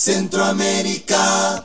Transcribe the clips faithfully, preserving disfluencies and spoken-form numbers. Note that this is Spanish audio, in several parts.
Centroamérica.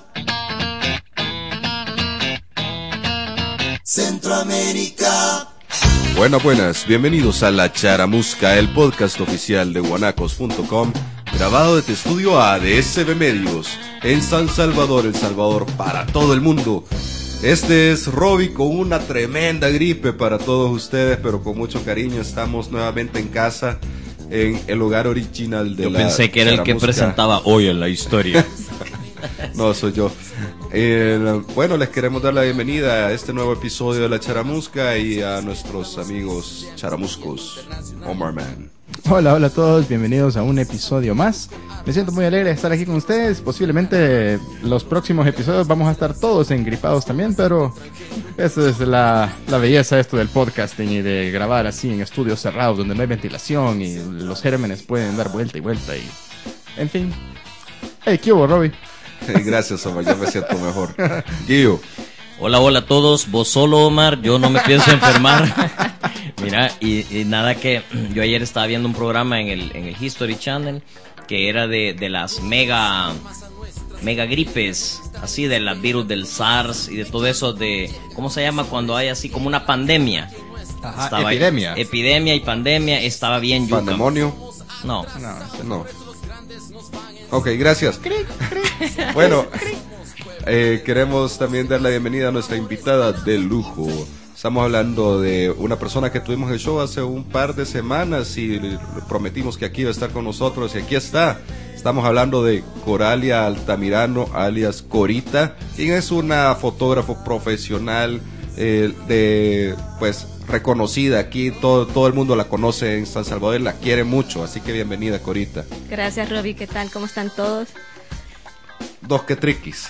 Centroamérica. Buenas, buenas, bienvenidos a La Charamusca, el podcast oficial de guanacos punto com, grabado desde Estudio A de S B Medios, en San Salvador, El Salvador, para todo el mundo. Este es Robbie con una tremenda gripe para todos ustedes, pero con mucho cariño. Estamos nuevamente en casa, en el hogar original de yo la Yo pensé que era Charamusca. El que presentaba hoy en la historia. No, soy yo. Eh, bueno, les queremos dar la bienvenida a este nuevo episodio de La Charamusca y a nuestros amigos charamuscos. Omar Man. Hola, hola a todos, bienvenidos a un episodio más. Me siento muy alegre de estar aquí con ustedes. Posiblemente los próximos episodios vamos a estar todos engripados también, pero esa es la, la belleza esto del podcasting y de grabar así en estudios cerrados donde no hay ventilación y los gérmenes pueden dar vuelta y vuelta y... En fin. Hey, ¿qué hubo, Robbie? Gracias, Omar, ya me siento mejor. Guillo. Hola, hola a todos. Vos solo, Omar, yo no me pienso enfermar. Mira, y, y nada que yo ayer estaba viendo un programa en el, en el History Channel que era de, de las mega mega gripes, así de las virus del SARS y de todo eso de, ¿cómo se llama cuando hay así como una pandemia? Ajá, estaba epidemia. Ahí, epidemia y pandemia, estaba bien yuca. ¿Pandemonio? No. No, no. Ok, gracias. Bueno, eh, queremos también dar la bienvenida a nuestra invitada de lujo. Estamos hablando de una persona que tuvimos en el show hace un par de semanas y prometimos que aquí iba a estar con nosotros y aquí está. Estamos hablando de Coralia Altamirano, alias Corita, quien es una fotógrafo profesional eh, de, pues, reconocida aquí. Todo, todo el mundo la conoce en San Salvador, la quiere mucho, así que bienvenida, Corita. Gracias, Robbie, ¿qué tal? ¿Cómo están todos? Dos que triquis.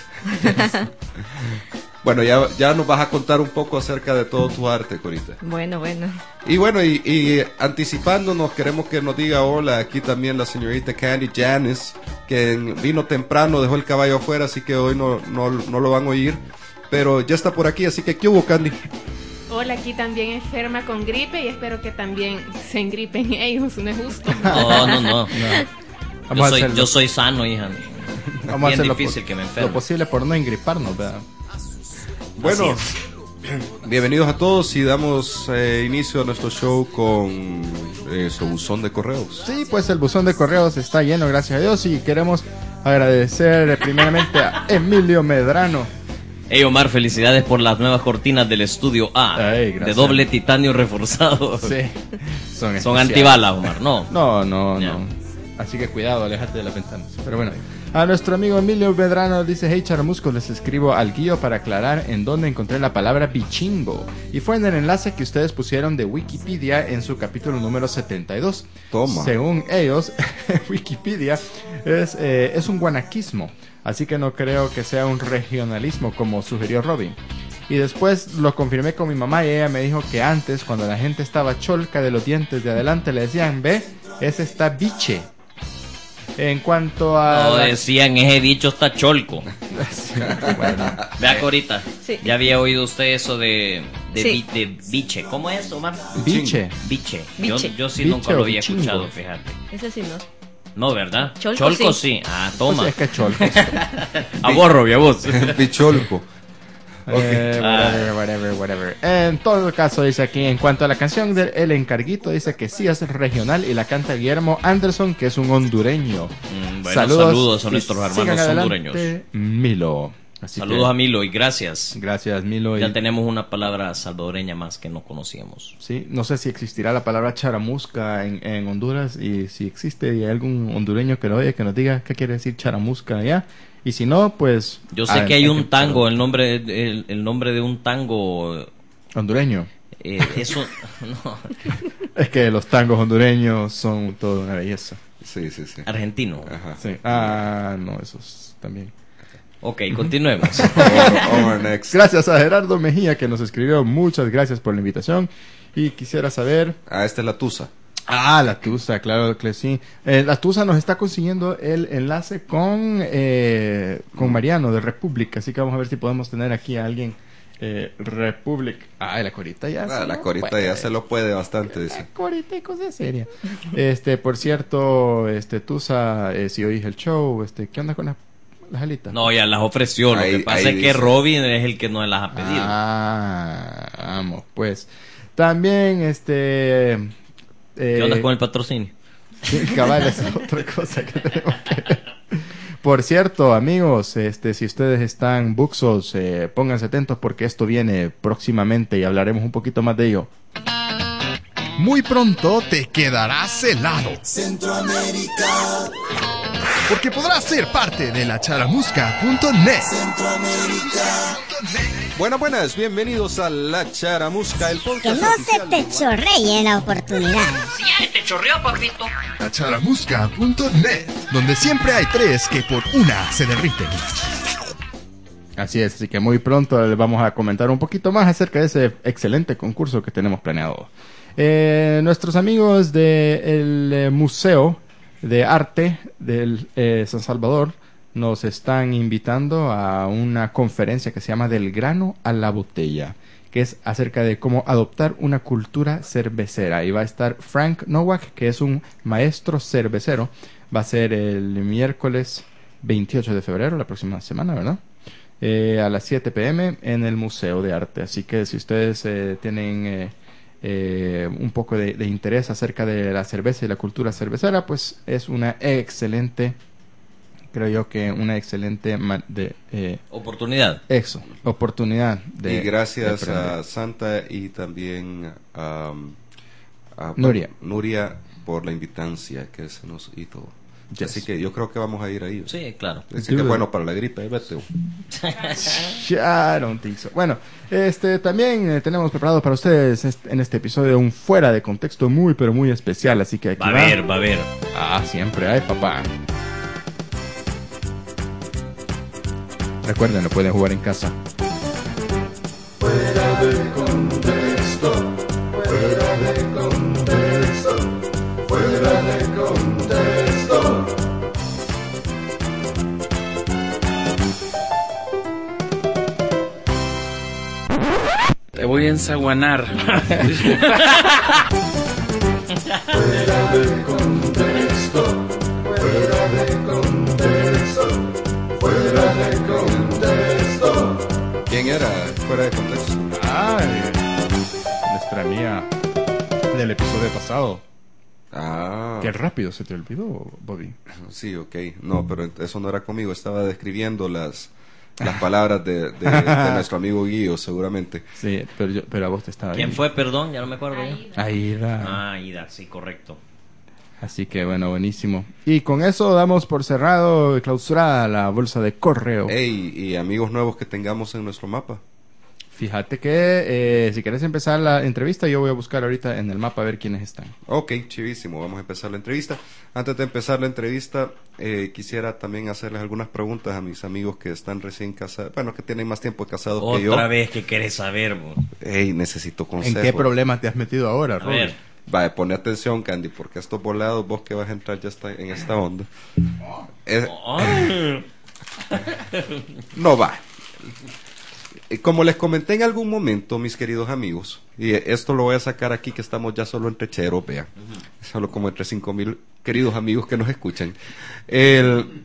Bueno, ya, ya nos vas a contar un poco acerca de todo tu arte, Corita. Bueno, bueno. Y bueno, y, y anticipándonos, queremos que nos diga hola aquí también la señorita Candy Janice, que vino temprano, dejó el caballo afuera, así que hoy no, no, no lo van a oír, pero ya está por aquí, así que ¿qué hubo, Candy? Hola, aquí también enferma con gripe y espero que también se engripen ellos, no es justo. No, no, no. no. Yo, soy, yo soy sano, hija. Vamos bien a hacer difícil lo, que me enferme. lo posible por no engriparnos, ¿verdad? Bueno, bienvenidos a todos y damos eh, inicio a nuestro show con eh, su buzón de correos. Sí, pues el buzón de correos está lleno, gracias a Dios, y queremos agradecer primeramente a Emilio Medrano. Hey Omar, felicidades por las nuevas cortinas del estudio A. Ay, de doble titanio reforzado. Sí, son, son antibalas, Omar, ¿no? No, no, Ya. no. Así que cuidado, aléjate de las ventanas. Pero bueno, a nuestro amigo Emilio Medrano dice: hey Charamusco, les escribo al guío para aclarar en dónde encontré la palabra bichingo. Y fue en el enlace que ustedes pusieron de Wikipedia en su capítulo número setenta y dos. Toma. Según ellos, Wikipedia es, eh, es un guanaquismo. Así que no creo que sea un regionalismo como sugirió Robin. Y después lo confirmé con mi mamá y ella me dijo que antes, cuando la gente estaba cholca de los dientes de adelante, le decían: ve, ese está biche. En cuanto a... No, la... decían, ese bicho está cholco. Sí, bueno. Vea, Corita, Sí. ya había oído usted eso de, de, Sí. bi- de biche. ¿Cómo es, Omar? Biche. Biche. Biche. Yo, yo sí Biche nunca o lo había bichingo. escuchado, fíjate. Eso sí, ¿no? No, ¿verdad? Cholco, sí. sí. Ah, Pues toma. es que cholco. A vos, Robbie, a vos. Bicholco. Eh, whatever, whatever, whatever. En todo caso, dice aquí, en cuanto a la canción de El Encarguito, dice que sí es regional y la canta Guillermo Anderson, que es un hondureño. Mm, bueno, saludos a y nuestros hermanos sigan adelante, hondureños. Milo. Así Saludos que, a Milo y gracias. Gracias, Milo. Ya y- tenemos una palabra salvadoreña más que no conocíamos. Sí, no sé si existirá la palabra charamusca en, en Honduras, y si existe y hay algún hondureño que lo oye, que nos diga qué quiere decir charamusca allá. Y si no, pues... Yo sé ah, que hay que- un tango, el nombre, el, el nombre de un tango, Hondureño. eh, eso, no, Es que los tangos hondureños son toda una belleza. Sí, sí, sí. argentino. Ajá. Sí. Ah, no, esos también. Ok, continuemos. Omar, Omar next. Gracias a Gerardo Mejía, que nos escribió. Muchas gracias por la invitación. Y quisiera saber... Ah, esta es la tusa. Ah, la Tusa, claro que sí. Eh, la Tusa nos está consiguiendo el enlace con, eh, con Mariano de Republic. Así que vamos a ver si podemos tener aquí a alguien. Eh, Republic. Ah, la Corita ya. Ah, se la lo Corita puede. ya se lo puede bastante, La dice. Corita y cosas serias. Este, por cierto, este, Tusa, eh, si oís el show, este, ¿qué onda con las las alitas? No, ya las ofreció. Lo Ahí- que pasa ahí es que dice. Robin es el que no las ha pedido. Ah, vamos, pues. También, este... eh, ¿Qué onda con el patrocinio? cabal, esa es otra cosa que tenemos que ver. Por cierto, amigos, este, si ustedes están buxos, eh, pónganse atentos porque esto viene próximamente y hablaremos un poquito más de ello. Muy pronto te quedarás helado, Centroamérica, porque podrás ser parte de la charamusca punto net. Centroamérica, Buenas, buenas, bienvenidos a La Charamusca, el Que podcast no se oficial te de- chorree la oportunidad. la charamusca punto net, donde siempre hay tres que por una se derriten. Así es, así que muy pronto les vamos a comentar un poquito más acerca de ese excelente concurso que tenemos planeado. Eh, nuestros amigos del Museo de Arte del eh, San Salvador nos están invitando a una conferencia que se llama Del grano a la botella, que es acerca de cómo adoptar una cultura cervecera. Y va a estar Frank Nowak, que es un maestro cervecero. Va a ser el miércoles veintiocho de febrero, la próxima semana, ¿verdad? Eh, a las siete pe eme en el Museo de Arte. Así que si ustedes eh, tienen eh, eh, un poco de, de interés acerca de la cerveza y la cultura cervecera, pues es una excelente, creo yo que una excelente ma- de, eh, Oportunidad. eso, oportunidad de Y gracias de aprender. a Santa y también a, a Nuria. Nuria por la invitancia que se nos hizo. Yes. Así que yo creo que vamos a ir ahí. Sí, claro. Así que bueno, para la gripe, vete. I don't think so. Bueno, este también eh, tenemos preparado para ustedes est- en este episodio un fuera de contexto muy pero muy especial, así que aquí Va a ver, va a ver. Ah, siempre hay, papá. Recuerden, lo pueden jugar en casa. Te voy a ensaguanar. ¿Quién era? Fuera de contexto. Ay, nuestra amiga del episodio pasado. Ah, Qué rápido se te olvidó, Bobby. sí, ok. No, pero eso no era conmigo. Estaba describiendo las, las palabras de, de, de nuestro amigo Guillo, seguramente. Sí, pero, yo, pero a vos te estaba ¿Quién bien. fue? Perdón, ya no me acuerdo. ya. Ahí va. Ah, Ida, sí, correcto. Así que bueno, buenísimo. Y con eso damos por cerrado y clausurada la bolsa de correo. Ey, y amigos nuevos que tengamos en nuestro mapa. Fíjate que eh, si querés empezar la entrevista, yo voy a buscar ahorita en el mapa a ver quiénes están. Ok, chivísimo. Vamos a empezar la entrevista. Antes de empezar la entrevista, eh, quisiera también hacerles algunas preguntas a mis amigos que están recién casados. Bueno, que tienen más tiempo casados que yo. Otra vez que querés saber, bo. Ey, necesito consejo. ¿En qué problema te has metido ahora, A Robert? ver. Vaya, pone atención, Candy, porque estos volados, vos que vas a entrar ya está en esta onda. Eh, Ay. no va. Eh, Como les comenté en algún momento, mis queridos amigos, y eh, esto lo voy a sacar aquí que estamos ya solo entre cheros, vean, solo como entre cinco mil queridos amigos que nos escuchan. El...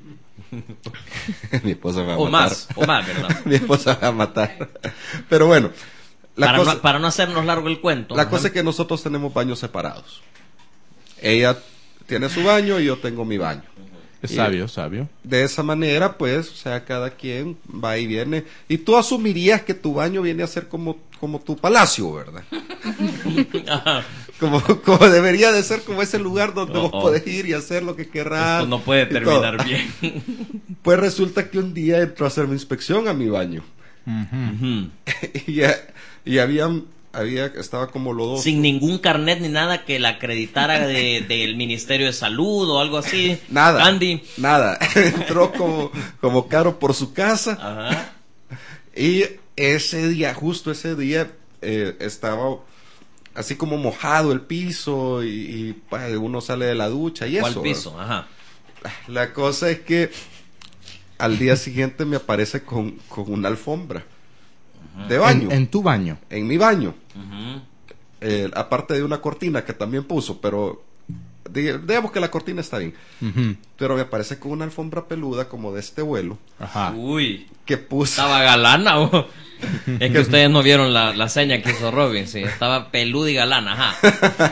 Mi esposa me va a O matar. más, o más, ¿verdad? Mi esposa me va a matar. Pero bueno, la Para, cosa, no, para no hacernos largo el cuento. la ajá. cosa es que nosotros tenemos baños separados. Ella tiene su baño y yo tengo mi baño. Es Y- sabio, sabio. De esa manera, pues, o sea, cada quien va y viene. Y tú asumirías que tu baño viene a ser como, como tu palacio, ¿verdad? Ajá. Como, como debería de ser como ese lugar donde Oh, vos oh. podés ir y hacer lo que querrás. Esto no puede y todo. terminar bien. Pues resulta que un día entró a hacerme inspección a mi baño. Ujú. y, ya- y había, había, estaba como lodoso. Sin ningún carnet ni nada que la acreditara de, del Ministerio de Salud o algo así. Nada. Andy. Nada. Entró como, como caro por su casa. Ajá. Y ese día, justo ese día, eh, estaba así como mojado el piso y, y, pues, uno sale de la ducha y ¿Cuál eso. piso? Ajá. ¿verdad? La cosa es que al día siguiente me aparece con, con una alfombra de baño. En, en tu baño. En mi baño. Ujú. Eh, aparte de una cortina que también puso, pero digamos que la cortina está bien, Ujú. pero me aparece con una alfombra peluda como de este vuelo Ajá. Uy, que puse. estaba galana, ¿o? Es que ustedes no vieron la, la seña que hizo Robin, sí, estaba peluda y galana, ajá.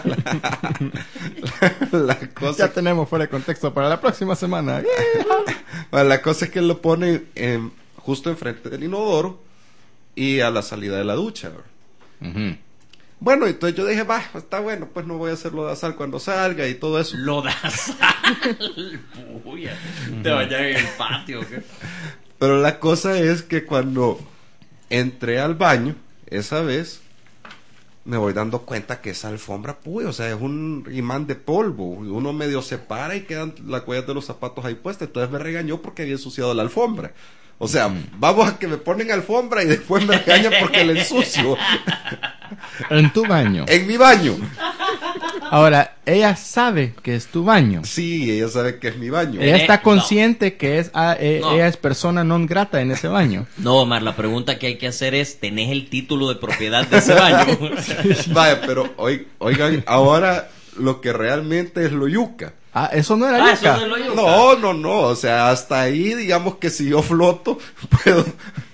La cosa Ya tenemos fuera de contexto para la próxima semana. Bueno, la cosa es que lo pone en- justo enfrente del inodoro y a la salida de la ducha. ¿verdad? Ujú. Bueno, entonces yo dije, va, está bueno, pues no voy a hacerlo de sal cuando salga y todo eso. Lo da sal. Uy, te vayas en el patio, ¿qué? Pero la cosa es que cuando entré al baño, esa vez, me voy dando cuenta que esa alfombra, puy, o sea, es un imán de polvo. Uno medio se para y quedan las huellas de los zapatos ahí puestas. Entonces me regañó porque había ensuciado la alfombra. O sea, vamos a que me ponen alfombra y después me regañan porque la ensucio. En tu baño. En mi baño. Ahora, ella sabe que es tu baño. Sí, ella sabe que es mi baño. Ella está no. consciente que es ah, eh, No. ella es persona non grata en ese baño. No, Omar, la pregunta que hay que hacer es, ¿tenés el título de propiedad de ese baño? Vaya, pero oig- oigan, ahora lo que realmente es lo yuca. Ah, eso no era Ah, yuca. eso no es lo yuca. No, no, no, o sea, hasta ahí digamos que si yo floto, puedo...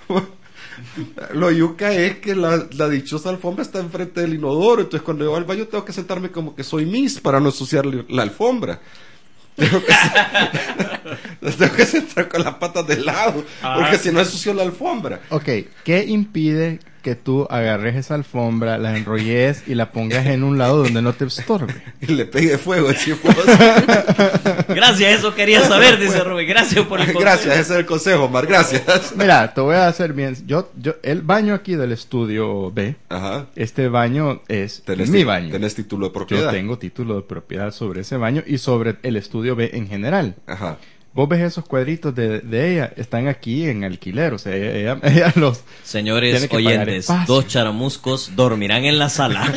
Lo yuca es que la, la dichosa alfombra está enfrente del inodoro, entonces cuando yo voy al baño tengo que sentarme como que soy Miss para no ensuciar la alfombra. Tengo que, se- tengo que sentar con las patas de lado, porque si no ensucio la alfombra. Ok, ¿qué impide que tú agarres esa alfombra, la enrolles y la pongas en un lado donde no te estorbe? Y le pegue fuego, decimos. Gracias, eso quería saber, dice Rubén. Gracias por el consejo. Gracias, ese es el consejo, Omar, gracias. Mira, te voy a hacer bien. Yo, yo, el baño aquí del estudio B, Ajá. este baño es Tenés mi ti- baño. Tenés título de Yo propiedad. tengo título de propiedad sobre ese baño y sobre el estudio B en general. Ajá. Vos ves esos cuadritos de, de ella, están aquí en alquiler, o sea, ella, ella- ella los... Señores Tiene que pagar oyentes, espacio. dos charamuscos dormirán en la sala.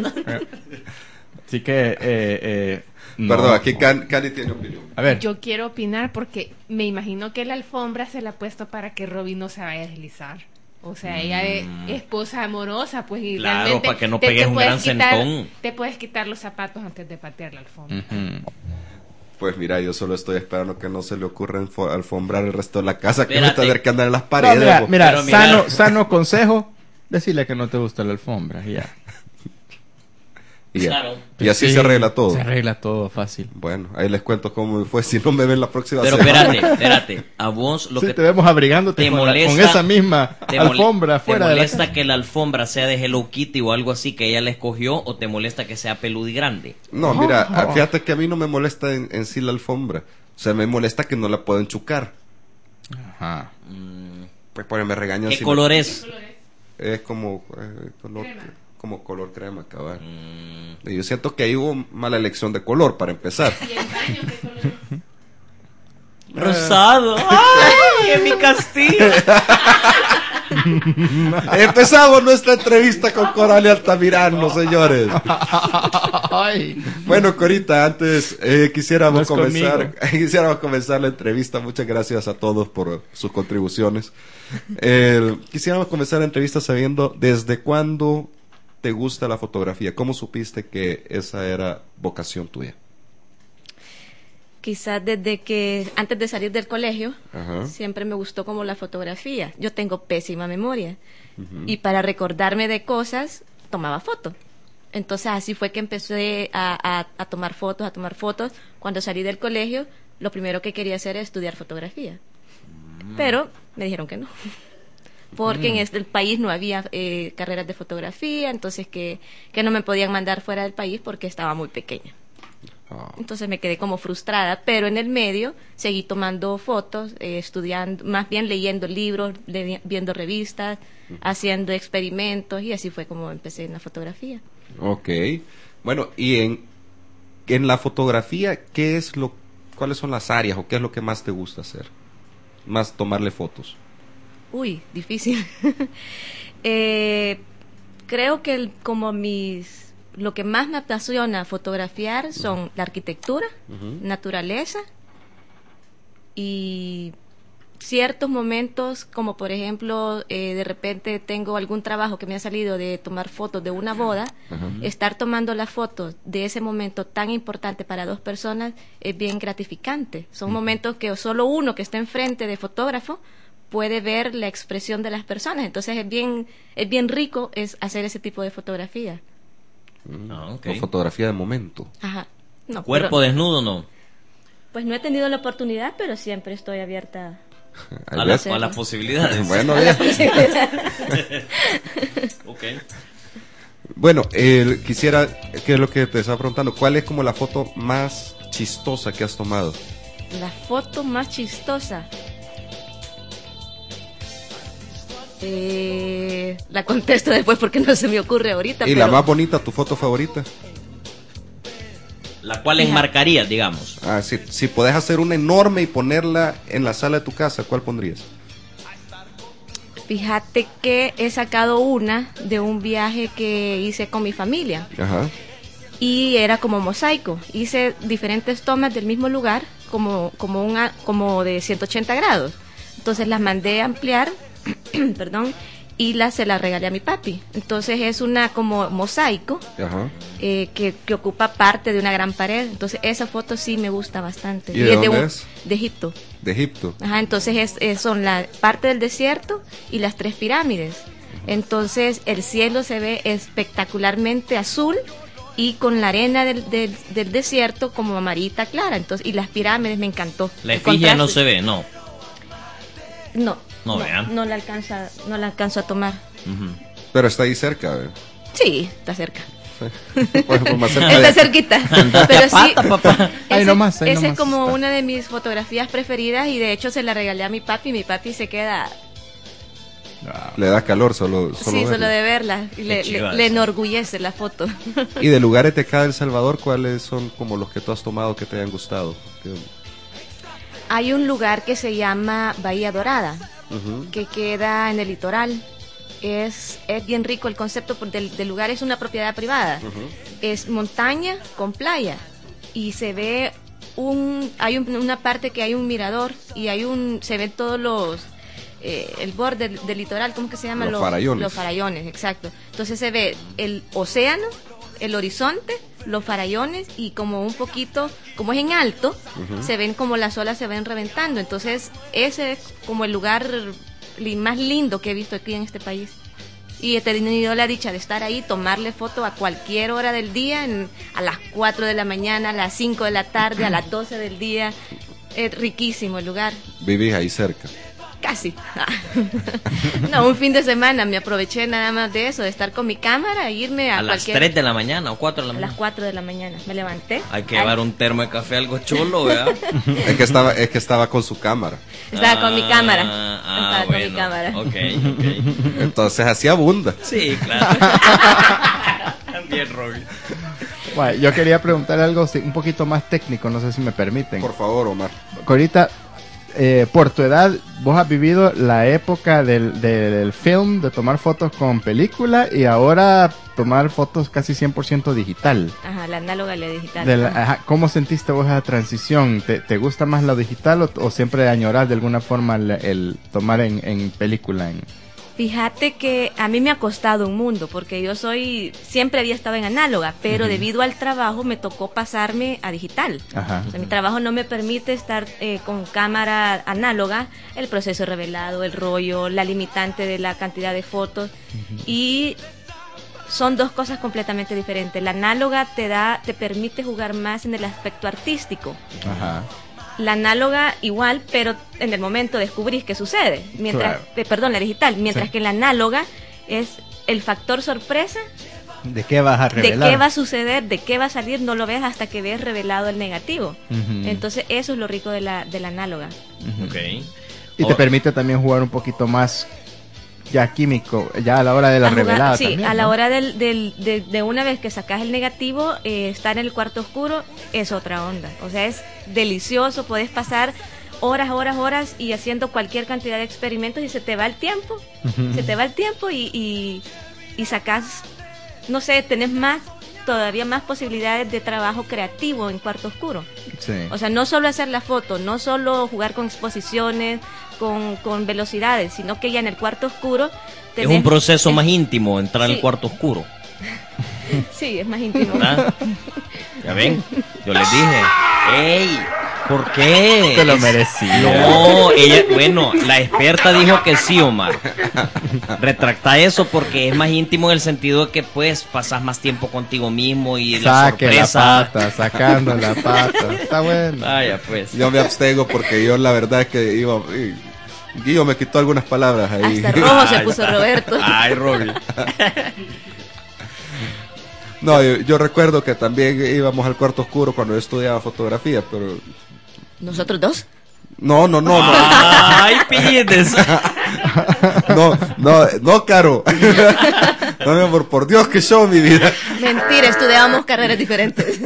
Así que, eh, eh, no. Perdón, aquí Can- Cani tiene opinión. A ver, Yo quiero opinar porque me imagino que la alfombra se la ha puesto para que Robin no se vaya a deslizar. O sea, ella es esposa amorosa, pues y Claro, realmente para que no te- pegues te un puedes gran quitar- sentón. Te puedes quitar los zapatos antes de patear la alfombra. ujú. Pues mira, yo solo estoy esperando que no se le ocurra enfo- alfombrar el resto de la casa, que Espérate. va a tener que andar en las No, paredes. mira, vos. mira, Pero mira- sano, sano consejo, decirle que no te gusta la alfombra, y ya. y, ya. Claro. Y así Sí, se arregla todo. Se arregla todo fácil. Bueno, ahí les cuento cómo me fue. Si no me ven la próxima Pero semana. espérate, espérate. A vos lo Sí, que te vemos abrigándote te con, la- molesta- con esa misma te mole- alfombra fuera ¿Te de la molesta casa. que la alfombra sea de Hello Kitty o algo así que ella la escogió o te molesta que sea peluda y grande? No, mira, Oh. ah, fíjate que a mí no me molesta en, en sí la alfombra. O sea, me molesta que no la puedo enchucar. Ajá. Pues porque me regañan. ¿Qué si color me- es? Es como eh, color, como color crema, cabal. Mm, Y yo siento que ahí hubo mala elección de color para empezar. ¿Y el baño qué color es? Rosado. ¡Ay! ¡En mi castillo! Empezamos nuestra entrevista con Coralia Altamirano, señores. Ay. Bueno, Corita, antes eh, No quisiéramos es comenzar, conmigo. quisiéramos comenzar la entrevista. Muchas gracias a todos por sus contribuciones. Eh, quisiéramos comenzar la entrevista sabiendo desde cuándo te gusta la fotografía. ¿Cómo supiste que esa era vocación tuya? Quizás desde que antes de salir del colegio Ajá. siempre me gustó como la fotografía. Yo tengo pésima memoria y para recordarme de cosas tomaba fotos. Entonces así fue que empecé a, a- a tomar fotos, a tomar fotos. Cuando salí del colegio, lo primero que quería hacer era estudiar fotografía. Pero me dijeron que no. Porque en este país no había eh, carreras de fotografía, entonces que, que no me podían mandar fuera del país porque estaba muy pequeña. Ah. Entonces me quedé como frustrada, pero en el medio seguí tomando fotos, eh, estudiando, más bien leyendo libros, le- viendo revistas, haciendo experimentos y así fue como empecé en la fotografía. Ok. Bueno, y en, en la fotografía, ¿qué es lo, cuáles son las áreas o qué es lo que más te gusta hacer? Más tomarle fotos. Uy, difícil. Eh, creo que el- como mis lo que más me apasiona fotografiar son la arquitectura, naturaleza y ciertos momentos, como por ejemplo, eh, de repente tengo algún trabajo que me ha salido de tomar fotos de una boda, uh-huh. estar tomando las fotos de ese momento tan importante para dos personas es bien gratificante. Son uh-huh. momentos que solo uno que está enfrente de fotógrafo puede ver la expresión de las personas. Entonces es bien, es bien rico es hacer ese tipo de fotografía. Ah, okay. O fotografía de momento. Ajá. No, ¿Cuerpo pero, desnudo no? Pues no he tenido la oportunidad, pero siempre estoy abierta a, la, a las posibilidades. Bueno, bien. Okay. Bueno, eh, quisiera, que es lo que te estaba preguntando, ¿cuál es como la foto más chistosa que has tomado? La foto más chistosa. Eh, la contesto después porque no se me ocurre ahorita. ¿Y pero... la más bonita, tu foto favorita? La cual enmarcarías, digamos. Ah, si, si podés hacer una enorme y ponerla en la sala de tu casa, ¿cuál pondrías? Fíjate que he sacado una de un viaje que hice con mi familia. Ajá. Y era como mosaico. Hice diferentes tomas del mismo lugar, como, como, una, como de ciento ochenta grados. Entonces las mandé a ampliar, perdón, y la, se la regalé a mi papi. Entonces es una como mosaico. Ajá. Eh, que, que ocupa parte de una gran pared. Entonces esa foto sí me gusta bastante. ¿Y de, y dónde es de, un, es? De Egipto. De Egipto. Ajá, entonces es, es, son la parte del desierto y las tres pirámides. Entonces el cielo se ve espectacularmente azul y con la arena del, del, del desierto como amarita clara. Entonces, y las pirámides me encantó. La efigie no se ve, no. No. No, no, vean. no la alcanza, no la alcanzo a tomar. Uh-huh. Pero está ahí cerca, ¿eh? Sí, está cerca. Sí. Bueno, pues más cerca está de... cerquita. Pero sí, papá. Ese, nomás, ese nomás es como está. una de mis fotografías preferidas y de hecho se la regalé a mi papi. Mi papi se queda... Le da calor solo, solo Sí, verla. solo de verla. Y le, le, le enorgullece la foto. ¿Y de lugares de acá de El Salvador, cuáles son como los que tú has tomado que te hayan gustado? Hay un lugar que se llama Bahía Dorada, uh-huh. que queda en el litoral. Es, es bien rico el concepto del, del lugar, es una propiedad privada. Uh-huh. Es montaña con playa y se ve un, hay un, una parte que hay un mirador y hay un, se ven todos los, eh, el borde del, del litoral, ¿cómo que se llama? Los, los farallones. Los farallones, exacto. Entonces se ve el océano, el horizonte, los farallones y como un poquito, como es en alto, uh-huh. se ven como las olas se ven reventando. Entonces ese es como el lugar más lindo que he visto aquí en este país. Y he tenido la dicha de estar ahí, tomarle foto a cualquier hora del día, en, a las cuatro de la mañana, a las cinco de la tarde, a las doce del día. Es riquísimo el lugar. ¿Vivís ahí cerca? Casi. No, un fin de semana me aproveché nada más de eso, de estar con mi cámara e irme a, a cualquier... las tres de la mañana o cuatro de la mañana. A las cuatro de la mañana. Me levanté. Hay que llevar un termo de café, algo chulo, ¿verdad? es, que estaba, es que estaba con su cámara. Estaba ah, con mi cámara. Ah, estaba bueno. con mi cámara. Ok, ok. Entonces así abunda. Sí, claro. Bien, Robin. Bueno, yo quería preguntar algo sí, un poquito más técnico, no sé si me permiten. Por favor, Omar. Ahorita, eh, por tu edad, vos has vivido la época del, del film, de tomar fotos con película y ahora tomar fotos casi cien por ciento digital. Ajá, la análoga y la digital. De la, ajá, ¿cómo sentiste vos esa transición? ¿Te, te gusta más lo digital o, o siempre añorás de alguna forma el, el tomar en, en película? En... Fíjate que a mí me ha costado un mundo porque yo soy, siempre había estado en análoga, pero uh-huh. debido al trabajo me tocó pasarme a digital. Ajá. O sea, mi trabajo no me permite estar eh, con cámara análoga, el proceso revelado, el rollo, la limitante de la cantidad de fotos uh-huh. y son dos cosas completamente diferentes. La análoga te da, te permite jugar más en el aspecto artístico. Ajá. La análoga igual, pero en el momento descubrís qué sucede. Mientras, claro. eh, perdón, la digital. Mientras sí. que la análoga es el factor sorpresa. ¿De qué vas a revelar? De qué va a suceder, de qué va a salir, no lo ves hasta que ves revelado el negativo. Uh-huh. Entonces eso es lo rico de la, de la análoga. Uh-huh. Okay. Y oh. te permite también jugar un poquito más ya químico, ya a la hora de la a jugar, revelada sí, también, a la ¿no? hora del, del, de, de una vez que sacas el negativo, eh, estar en el cuarto oscuro es otra onda. O sea, es delicioso, podés pasar horas, horas, horas y haciendo cualquier cantidad de experimentos y se te va el tiempo, uh-huh. se te va el tiempo y, y, y sacas, no sé, tenés más todavía más posibilidades de trabajo creativo en cuarto oscuro. Sí. O sea, no solo hacer la foto, no solo jugar con exposiciones, con, con velocidades, sino que ya en el cuarto oscuro... Es un proceso es, más íntimo entrar sí. al cuarto oscuro. Sí, es más íntimo. ¿Ah? ¿Ya ven? Yo les dije, ¡ey! ¿Por qué? Te lo Es- merecía. No, ella, bueno, la experta dijo que sí, Omar. Retracta eso porque es más íntimo en el sentido de que pues pasas más tiempo contigo mismo y la Saque la sorpresa. pata, sacando la pata. Está bueno. Vaya, pues. Yo me abstengo porque yo la verdad es que iba... y- Guillo me quitó algunas palabras ahí. Hasta rojo se Ay, puso Roberto. Ay, Robbie. No, yo, yo recuerdo que también íbamos al cuarto oscuro cuando yo estudiaba fotografía, pero... ¿Nosotros dos? No, no, no, no. Ay, pides. No, no, no, Caro. No, mi amor, por Dios que show, mi vida. Mentira, estudiábamos carreras diferentes.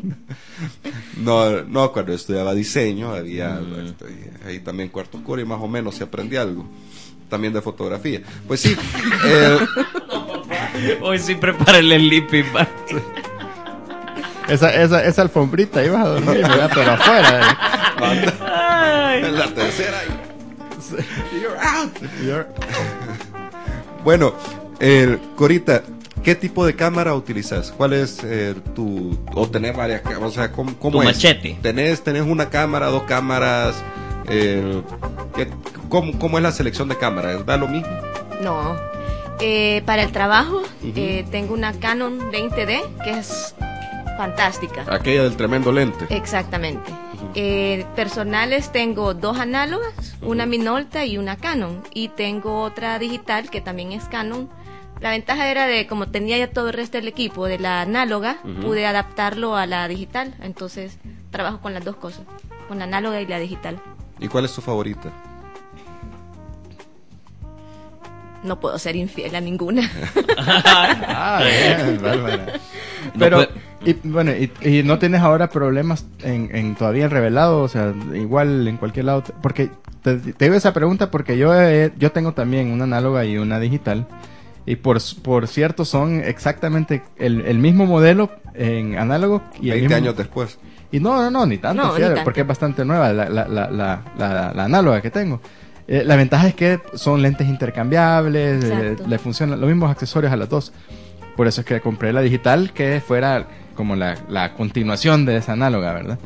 No, no, cuando estudiaba diseño había este, ahí también cuarto oscuro y más o menos se aprendía algo. También de fotografía. Pues sí. eh, Hoy sí prepárenle el sleeping bag. Esa, esa, esa alfombrita ibas a dormir, ¿verdad? Pero afuera. Ay. la tercera. You're out. You're... Bueno, eh, Corita, ¿qué tipo de cámara utilizas? ¿Cuál es eh, tu... o tener varias cámaras? O sea, ¿cómo, cómo Tu es? machete. ¿Tenés, ¿Tenés una cámara, dos cámaras? Eh, ¿qué- cómo, ¿Cómo es la selección de cámaras? ¿Da lo mismo? No. Eh, para el trabajo eh, tengo una Canon veinte D que es fantástica. Aquella del tremendo lente. Exactamente. Eh, personales tengo dos análogas, una Minolta y una Canon. Y tengo otra digital que también es Canon. La ventaja era de, como tenía ya todo el resto del equipo de la análoga, Ujú. pude adaptarlo a la digital. Entonces trabajo con las dos cosas, con la análoga y la digital. ¿Y cuál es tu favorita? No puedo ser infiel a ninguna. Ah, bien, Bárbara. No Pero, puede- y, bueno, y, y no tienes ahora problemas en, en todavía el revelado, o sea, igual en cualquier lado, te- porque te, te digo esa pregunta porque yo he- yo tengo también una análoga y una digital, y por, por cierto son exactamente el, el mismo modelo en análogo y el veinte mismo- años después. Y no, no, no, ni tanto, No, ni fíjate, tanto. porque es bastante nueva la, la, la, la, la- la análoga que tengo. Eh, la ventaja es que son lentes intercambiables, eh, Exacto. le funcionan los mismos accesorios a las dos. Por eso es que compré la digital, que fuera como la, la continuación de esa análoga, ¿verdad?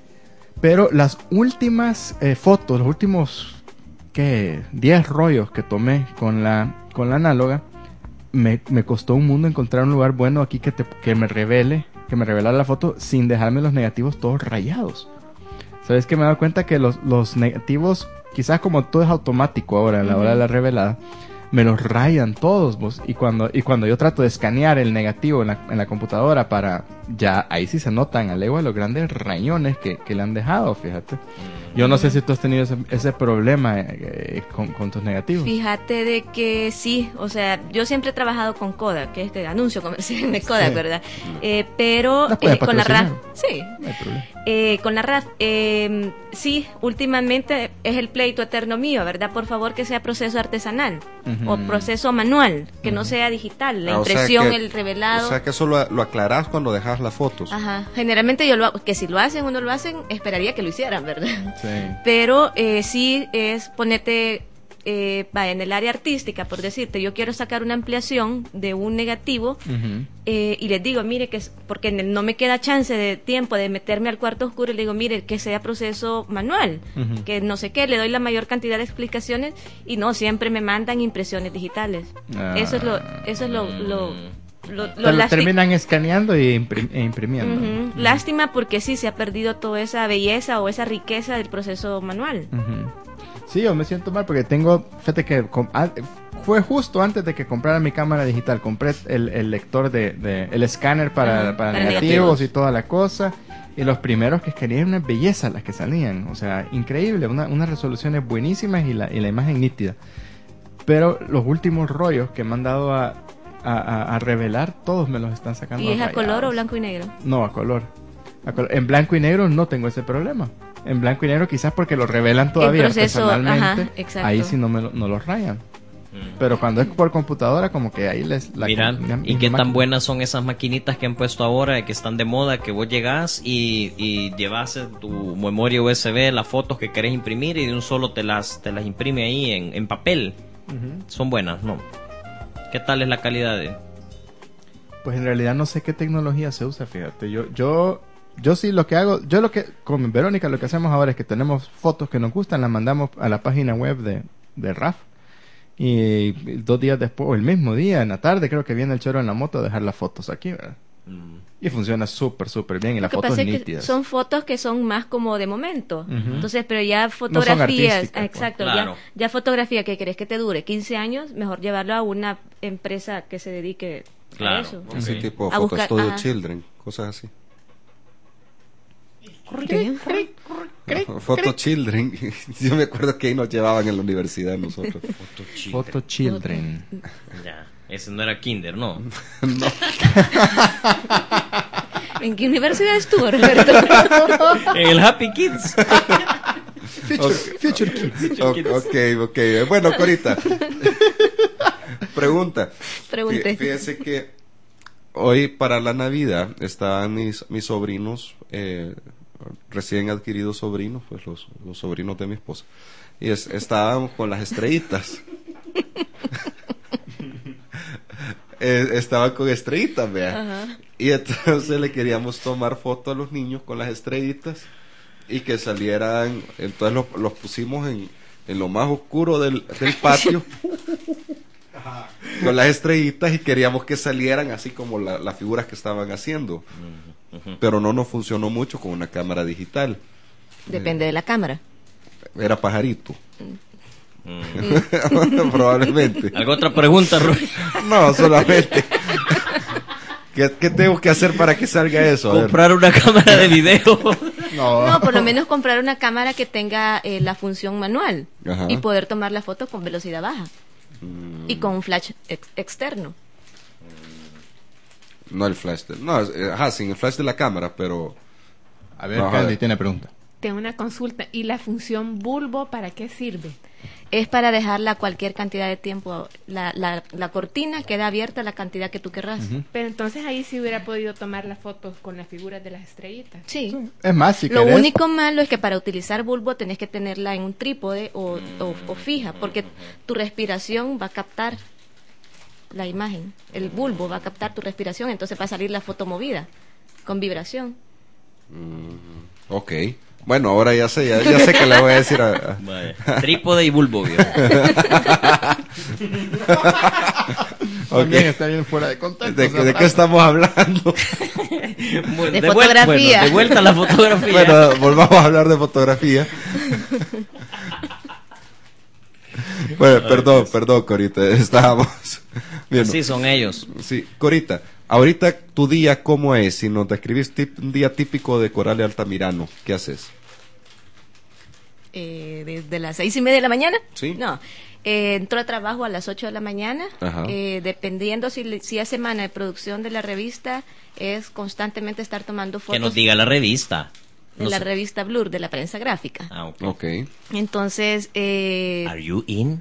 Pero las últimas eh, fotos, los últimos, ¿qué? diez rollos que tomé con la, con la análoga, me, me costó un mundo encontrar un lugar bueno aquí que, te, que me revele, que me revelara la foto sin dejarme los negativos todos rayados. ¿Sabes que me he dado cuenta que los, los negativos, quizás como todo es automático ahora a la hora de la revelada, me los rayan todos, vos. Y cuando, y cuando yo trato de escanear el negativo en la, en la computadora para, ya ahí sí se notan a legua los grandes rayones que, que le han dejado, fíjate. Yo no sé si tú has tenido ese, ese problema eh, con, con tus negativos. Fíjate de que sí, o sea, yo siempre he trabajado con Kodak, que es el anuncio comercial de Kodak, Sí. ¿verdad? Eh, pero ¿Nos puede eh, con la R A F, patrocinar? sí, No hay problema. eh, con la R A F, eh, sí, últimamente es el pleito eterno mío, ¿verdad? Por favor que sea proceso artesanal Ujú. o proceso manual, que no sea digital, la Ah, o sea impresión, que- el revelado. O sea que eso lo, lo aclarás cuando dejas las fotos. Ajá, generalmente yo lo hago, que si lo hacen o no lo hacen, esperaría que lo hicieran, ¿verdad? Sí. Pero eh, sí es ponerte, eh, vaya, en el área artística, por decirte, yo quiero sacar una ampliación de un negativo Ujú. eh, y les digo, mire, que es, porque en el- no me queda chance de tiempo de meterme al cuarto oscuro, y le digo, mire, que sea proceso manual, Ujú. que no sé qué, le doy la mayor cantidad de explicaciones y no, siempre me mandan impresiones digitales. Ah. Eso es lo, eso es lo, lo, lo, Te lo lo lasti- terminan escaneando y imprim- e imprimiendo. Ujú. Lástima porque sí se ha perdido toda esa belleza o esa riqueza del proceso manual. Ujú. Sí, yo me siento mal porque tengo, fíjate que com- ah, fue justo antes de que comprara mi cámara digital, compré el, el lector de, de- el escáner para, Ajá, para para negativos, negativos. y toda la cosa, y los primeros que escanearon una belleza las que salían, o sea, increíble, una, unas resoluciones buenísimas y la, y la imagen nítida. Pero los últimos rollos que me han dado a, a, a- a revelar, todos me los están sacando. ¿Y es a rayados. color o blanco y negro? No, a color. A color. En blanco y negro no tengo ese problema. En blanco y negro quizás porque lo revelan todavía proceso, artesanalmente. ajá, exacto. Ahí sí no me lo, no los rayan. Pero cuando es por computadora, como que ahí les... La Mira, la- ¿y qué la- tan buenas son esas maquinitas que han puesto ahora, que están de moda, que vos llegás y, y llevas tu memoria U S B, las fotos que querés imprimir y de un solo te las, te las imprime ahí en, en papel? Ujú. Son buenas, ¿no? ¿Qué tal es la calidad de...? Pues en realidad no sé qué tecnología se usa, fíjate. Yo, yo, yo sí lo que hago, yo lo que, con Verónica lo que hacemos ahora es que tenemos fotos que nos gustan, las mandamos a la página web de, de R A F. Y dos días después, o el mismo día, en la tarde, creo que viene el chero en la moto a dejar las fotos aquí, ¿verdad? Mm. Y funciona súper, súper bien. Y Lo las que fotos pasa es que nítidas. son fotos que son más como de momento. Ujú. Entonces, pero ya fotografías, artísticas, ah, pues. exacto, Claro. ya, ya fotografía que querés que te dure quince años, mejor llevarlo a una empresa que se dedique Claro. a eso. Así Ok. tipo A Photo buscar- Studio ajá. Children, cosas así. ¿Qué? Photo Children. Yo me acuerdo que ahí nos llevaban en la universidad nosotros. Photo Children. Ya, ese no era Kinder, ¿no? ¿En qué universidad estuvo, Roberto? En el Happy Kids. Future, Future Kids. O- ok, ok. Bueno, Corita. Pregunta. Pregunté. Fí- Fíjese que hoy para la Navidad estaban mis, mis sobrinos, eh, recién adquiridos sobrinos, pues los, los sobrinos de mi esposa. Y es- estaban con las estrellitas. Eh, estaban con estrellitas, vea. Ajá. Y entonces le queríamos tomar fotos a los niños con las estrellitas y que salieran. Entonces los, los pusimos en, en lo más oscuro del, del patio con las estrellitas y queríamos que salieran así como la- las figuras que estaban haciendo. Pero no nos funcionó mucho con una cámara digital. Depende de la cámara. Era pajarito. Probablemente. ¿Alguna otra pregunta, Rubén? No, solamente. ¿Qué, qué tengo que hacer para que salga eso? A ver. Comprar una cámara de video. No, por lo menos comprar una cámara que tenga eh, la función manual Ajá. y poder tomar la foto con velocidad baja Mm, y con un flash ex- externo. no el flash. De, no, eh, ajá, sin el flash de la cámara, pero. A ver, Ajá. Candy tiene pregunta. Tengo una consulta. ¿Y la función bulbo para qué sirve? Es para dejarla cualquier cantidad de tiempo. La, la, la cortina queda abierta la cantidad que tú querrás. Pero entonces ahí sí hubiera podido tomar las fotos con las figuras de las estrellitas. Sí. Es más, si Lo querés- único malo es que para utilizar bulbo tenés que tenerla en un trípode o, o, o fija, porque tu respiración va a captar la imagen. El bulbo va a captar tu respiración, entonces va a salir la foto movida, con vibración. Ok. Bueno, ahora ya sé, ya, ya sé que le voy a decir a. a- Vaya. Trípode y bulbo, viejo. También Ok. está bien fuera de contexto. ¿De, esa de qué frase. estamos hablando? Bueno, De vuel- fotografía. bueno, de vuelta a la fotografía. Bueno, volvamos a hablar de fotografía. Bueno, perdón, perdón, Corita, estábamos viendo. Así son ellos. Sí, Corita, ahorita tu día, ¿cómo es? Si nos describís tip- un día típico de Coral Altamirano, ¿qué haces? Eh, desde las seis y media de la mañana. Sí. No. Eh, entro a trabajo a las ocho de la mañana. Ajá. Eh, dependiendo si, le- si es semana de producción de la revista, es constantemente estar tomando Que fotos nos diga la revista. de No la sé. revista Blur, de la prensa gráfica. Ah, ok. Ok. Entonces, eh, Are you in?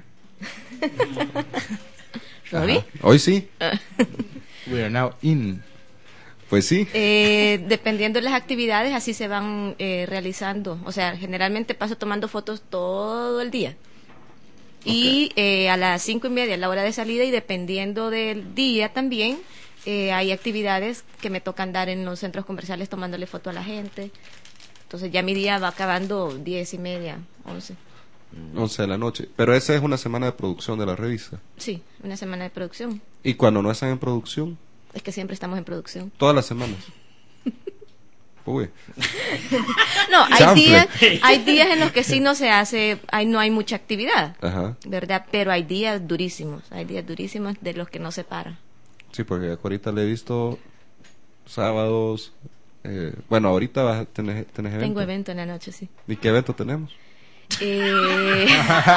¿Robbie? Hoy sí, We are now in. pues sí. Eh, dependiendo de las actividades, así se van eh, realizando. O sea, generalmente paso tomando fotos todo el día. Y eh, a las cinco y media es la hora de salida y dependiendo del día también, eh, hay actividades que me tocan dar en los centros comerciales tomándole foto a la gente. Entonces ya mi día va acabando diez y media, once. once de la noche. Pero esa es una semana de producción de la revista. Sí, una semana de producción. Y cuando no están en producción, Es que siempre estamos en producción. todas las semanas. Uy. No, hay Chanfle. días, hay días en los que sí no se hace, hay, no hay mucha actividad, Ajá. ¿verdad? Pero hay días durísimos, hay días durísimos de los que no se para. Sí, porque ahorita le he visto sábados. eh, bueno, ahorita vas a tener, tenés evento. Tengo evento en la noche, sí. ¿Y qué evento tenemos? Eh,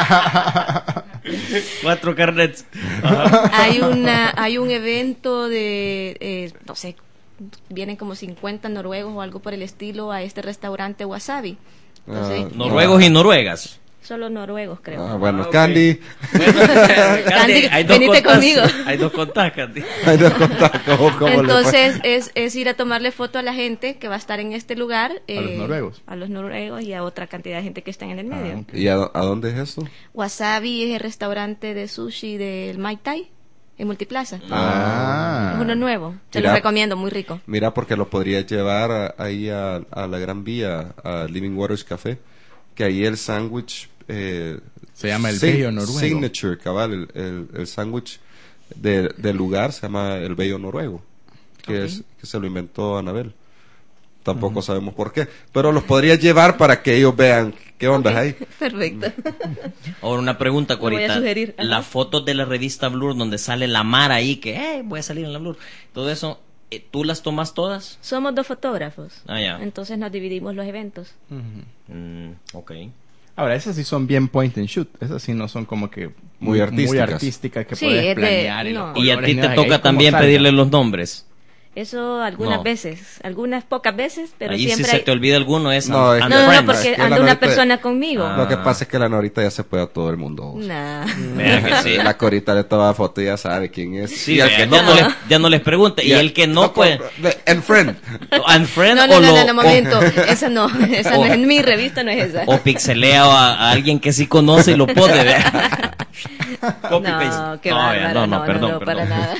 Cuatro carnets. hay una, hay un evento de, eh, no sé, vienen como cincuenta noruegos o algo por el estilo a este restaurante Wasabi. Entonces, Ah, Noruegos y noruegas. Solo noruegos, creo. Ah, bueno, Ah, ok. Candy. Candy, hay dos venite contas- conmigo. Hay dos contas, Candy. Ahí nos contás cómo- cómo le fue. Entonces es, es ir a tomarle foto a la gente que va a estar en este lugar. ¿A los noruegos? A los noruegos y a otra cantidad de gente que está en el medio. Ah, ok. ¿Y a, a dónde es esto? Wasabi es el restaurante de sushi del Mai Tai en Multiplaza. Ah. Es uno nuevo. Se Mira. lo recomiendo, muy rico. Mira, porque lo podrías llevar a- ahí a, a la Gran Vía, a Living Waters Café, que ahí el sándwich... Eh, Se llama el sig- bello noruego. Signature, cabal, el, el, el sándwich de- del lugar se llama el bello noruego, que, Ok. es, que se lo inventó Anabel. Tampoco sabemos por qué, pero los podrías llevar para que ellos vean qué onda Ok, hay. Perfecto. Ahora una pregunta, Lo voy a Corita. sugerir, ajá. Las fotos de la revista Blur donde sale la Mara ahí que eh, voy a salir en la Blur. Todo eso, eh, ¿tú las tomas todas? Somos dos fotógrafos. Ah, ya. Entonces nos dividimos los eventos. Ujú. Mm, ok. Ahora, esas sí son bien point and shoot. Esas sí no son como que Muy artísticas. Muy artísticas que Sí, puedes es de- planear. y, no. los Y a colores, ti ni te nada, que ahí toca como también salga. pedirle los nombres. Eso algunas No. veces, algunas pocas veces, pero Ahí siempre si se hay- te olvida alguno es No, un- es No, que- no, no, unfriend. porque Es que anda la una neta- persona conmigo. Ah. Lo que pasa es que la Norita ya se puede a todo el mundo. Nah. Vea que sí. La Corita le toma foto y ya sabe quién es. Sí, y al vea, que ya, no, no les, ya no les pregunte. Y al- el que no, pues... En friend. Unfriend No, no, o no, lo- no, no, o- momento. Esa no, esa o- no es en mi revista, no es esa. O pixelea a, a alguien que sí conoce y lo pone. ¿Vea? Copy paste. No, qué No, bárbaro, vea, no, no, no, perdón, no, para perdón. nada.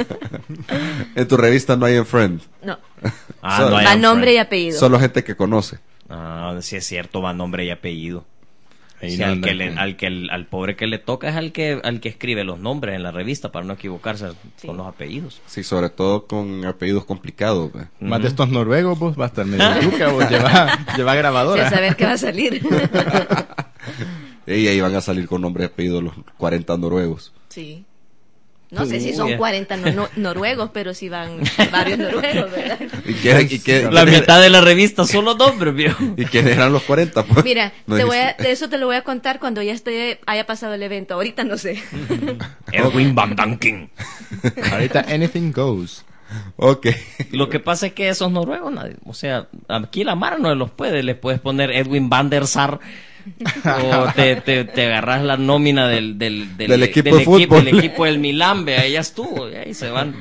En tu revista no hay en friend. No, Ah, So- no hay va unfriend. nombre y apellido. Solo gente que conoce. Ah, sí es cierto, va nombre y apellido. Ahí Sí, no al, andan que le- con- al que el- al pobre que le toca es al que al que escribe los nombres en la revista para no equivocarse Sí. con los apellidos. Sí, sobre todo con apellidos complicados. ve. Más de estos noruegos, vos va a estar medio yuca, vos lleva, lleva Sin grabadora. saber qué va a salir. Y ahí van a salir con nombres y apellidos los cuarenta noruegos. Sí. No sé si Uy. son cuarenta no- no- noruegos, pero sí van varios noruegos, ¿verdad? ¿Y quién, y quién- La quién- mitad de la revista son los nombres, viejo. ¿Y quiénes eran los cuarenta? Pues? Mira, No te voy a, dijiste. de eso te lo voy a contar cuando ya esté, haya pasado el evento. Ahorita no sé. Edwin Van Danken. Ahorita anything goes. Ok. Lo que pasa es que esos noruegos, nadie- o sea, aquí la Mara no los puede, les puedes poner Edwin van der Sar o te, te, te agarras la nómina del, del, Del equipo de equipo, fútbol. del equipo del Milán, ve, ahí ya estuvo, y ahí se van.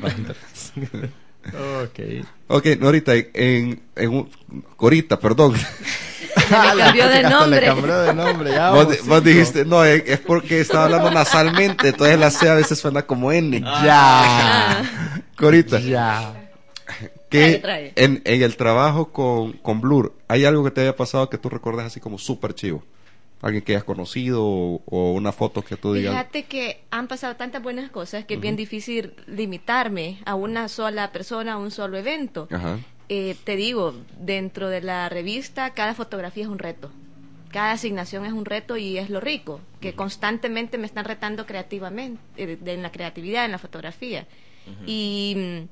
Ok. Ok, Norita, en, en un, Corita, perdón. Ya me cambió de Hasta nombre. Le cambió de nombre, ya. Vos, vamos, di- vos cinco. dijiste, no, es, es porque estaba hablando nasalmente, entonces la C a veces suena como N. Ya. Corita, Ya. que Trae, trae. En, en el trabajo con, con Blur, ¿hay algo que te haya pasado que tú recuerdas así como súper chivo? Alguien que hayas conocido o, o una foto que tú digas. Fíjate que han pasado tantas buenas cosas que es bien difícil limitarme a una sola persona, a un solo evento. Ajá. Eh, te digo, dentro de la revista cada fotografía es un reto. Cada asignación es un reto y es lo rico, que constantemente me están retando creativamente, eh, de- en la creatividad, en la fotografía. Y mm,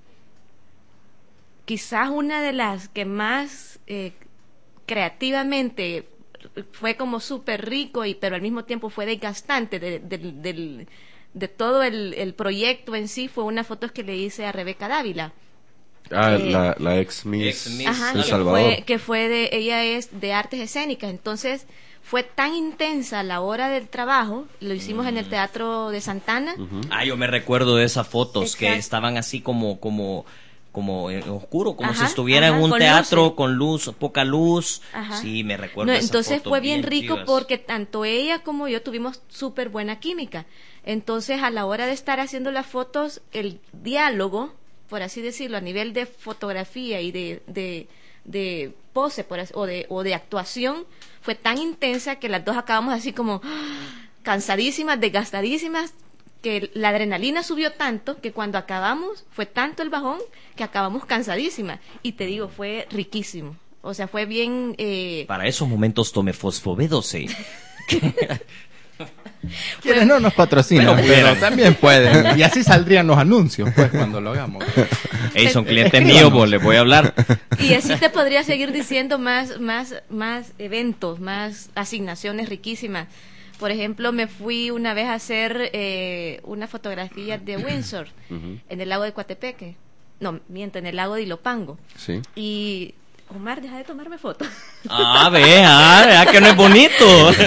quizás una de las que más eh, creativamente fue como súper rico, y pero al mismo tiempo fue desgastante de, del- del- de todo el, el proyecto en sí, fue una foto que le hice a Rebeca Dávila. Ah, Eh, la, la ex Miss, ex Miss Ajá, de que Salvador. fue, que fue de, ella es de artes escénicas, entonces fue tan intensa la hora del trabajo, lo hicimos en el Teatro de Santana. Ah, yo me recuerdo de esas fotos que Exacto. estaban así como como como en oscuro, como Ajá, si estuviera en ajá, un con teatro luces. con luz, poca luz. Ajá. Sí, me recuerdo No, esas entonces fotos fue bien, rico chivas. porque tanto ella como yo tuvimos súper buena química. Entonces, a la hora de estar haciendo las fotos, el diálogo, por así decirlo, a nivel de fotografía y de, de, de pose por así- o, de, o de actuación, fue tan intensa que las dos acabamos así como cansadísimas, desgastadísimas, que la adrenalina subió tanto que cuando acabamos fue tanto el bajón que acabamos cansadísimas. Y te digo, fue riquísimo. O sea, fue bien... Eh, Para esos momentos tome Fosfobe doce. Quienes no nos patrocinan, Bueno, pero pero- también pueden. Y así saldrían los anuncios, pues, cuando lo hagamos. Ey, son clientes míos, vos, les voy a hablar. Y así te podría seguir diciendo más, más, más eventos, más asignaciones riquísimas. Por ejemplo, me fui una vez a hacer eh, una fotografía de Windsor en el lago de Coatepeque. No, miento, en el lago de Ilopango. Sí. Y Omar, deja de tomarme fotos. Ah, vea, vea que no es bonito.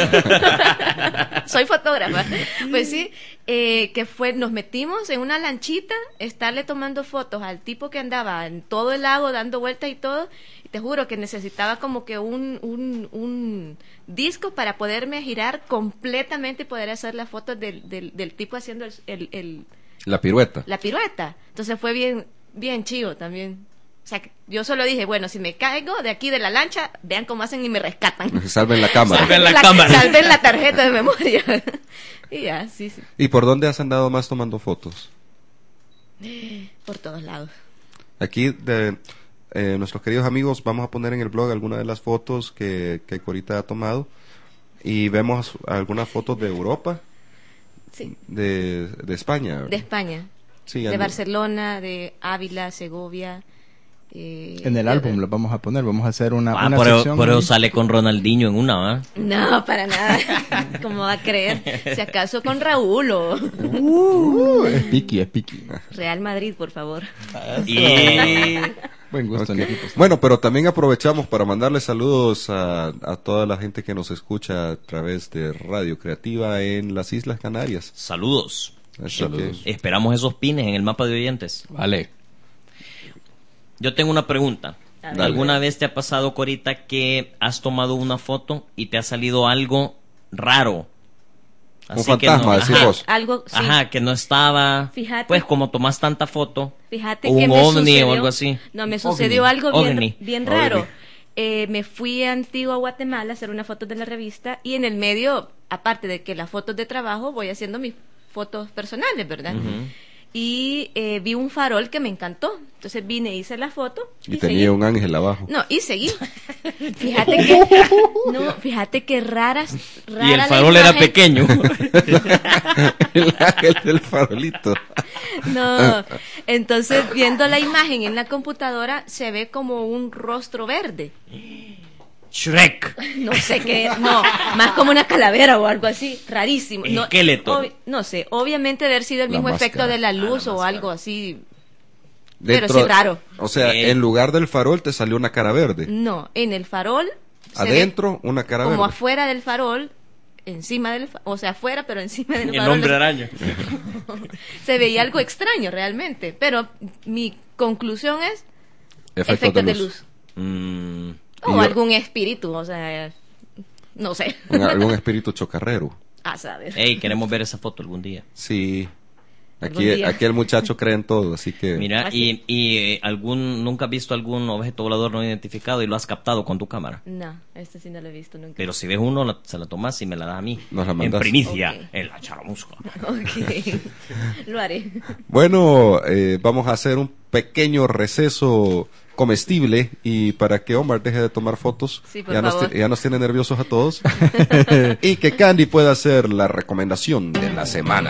Soy fotógrafa. Pues sí, eh, que fue, nos metimos en una lanchita, estarle tomando fotos al tipo que andaba en todo el lago dando vueltas y todo. Y te juro que necesitaba como que un, un, un disco para poderme girar completamente y poder hacer las fotos del, del, del tipo haciendo el, el, el La pirueta. la pirueta. Entonces fue bien, bien chivo también. O sea, que yo solo dije, bueno, si me caigo de aquí de la lancha, vean cómo hacen y me rescatan. Salven la cámara. Salven la cámara. Salven la tarjeta de memoria. Y ya, sí, sí. ¿Y por dónde has andado más tomando fotos? Por todos lados. Aquí, de eh, nuestros queridos amigos, vamos a poner en el blog algunas de las fotos que, que Corita ha tomado. Y vemos algunas fotos de Europa, Sí. de, de España. De España. Sí, De ando- Barcelona, de Ávila, Segovia. Eh, En el de- álbum lo vamos a poner, vamos a hacer una, Ah, una por, sección. por eso ahí. sale con Ronaldinho en una, ¿va? No, para nada. ¿Cómo va a creer? Si acaso con Raúl o Uh, es piqui, es piqui. Real Madrid, por favor. Y Buen gusto Ok. en equipos. Bueno, pero también aprovechamos para mandarle saludos a, a toda la gente que nos escucha a través de Radio Creativa en las Islas Canarias. saludos. Así Saludos. que- Esperamos esos pines en el mapa de oyentes. Vale. Yo tengo una pregunta. A ver. ¿Alguna vez te ha pasado, Corita, que has tomado una foto y te ha salido algo raro? Un fantasma, decís ajá, vos. Algo, sí. Ajá, que no estaba. Fíjate. Pues como tomas tanta foto. Fíjate o que un me ovni sucedió, o algo así. No, me sucedió algo Ovni. bien, bien Ovni. raro. Eh, me fui a Antigua Guatemala a hacer una foto de la revista y en el medio, aparte de que las fotos de trabajo, voy haciendo mis fotos personales, ¿verdad? Y eh, vi un farol que me encantó. Entonces vine, hice la foto Y y, tenía seguí. un ángel abajo. No, y seguí. Fíjate que no, fíjate que raras, rara Y el la farol era imagen. pequeño. El ángel del farolito. No, entonces viendo la imagen en la computadora se ve como un rostro verde. Shrek. No sé qué, no, más como una calavera o algo así, rarísimo. No, Esqueleto. obvi- no sé, obviamente haber sido el La mismo máscara. efecto de la luz Ah, la o máscara. algo así. Pero sí raro. O sea, Eh. en lugar del farol te salió una cara verde. No, en el farol. se ve Adentro, una cara como verde. afuera del farol, encima del, fa- o sea, afuera, pero encima del El farol. hombre araña. Se veía algo extraño realmente, pero mi conclusión es Efectos efectos de luz. Mm, O Y yo- algún espíritu, o sea, no sé. Un- Algún espíritu chocarrero. A saber. Ey, queremos ver esa foto algún día. Sí. Aquí, Algún día. aquí el muchacho cree en todo, así que... Mira, Así. y, y eh, algún nunca has visto algún objeto volador no identificado y lo has captado con tu cámara. No, este sí no lo he visto nunca. Pero si ves uno, la- se la tomas y me la das a mí. Nos la en mandas. primicia, Ok. en la charamusca. Ok, lo haré. Bueno, eh, vamos a hacer un pequeño receso comestible y para que Omar deje de tomar fotos, Sí, por ya, nos, favor. ti- ya nos tiene nerviosos a todos, y que Candy pueda hacer la recomendación de la semana.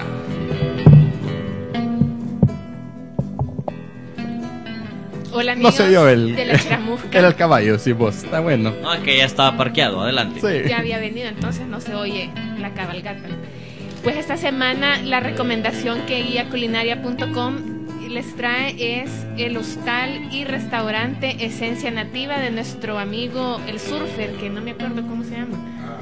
Hola No amigos sé yo, el, de la Charamusca. era el caballo, sí, vos. Está bueno. No, es que ya estaba parqueado, adelante. Sí. Ya había venido, entonces no se oye la cabalgata. Pues esta semana la recomendación que guía culinaria punto com les trae es el hostal y restaurante Esencia Nativa de nuestro amigo el surfer, que no me acuerdo cómo se llama.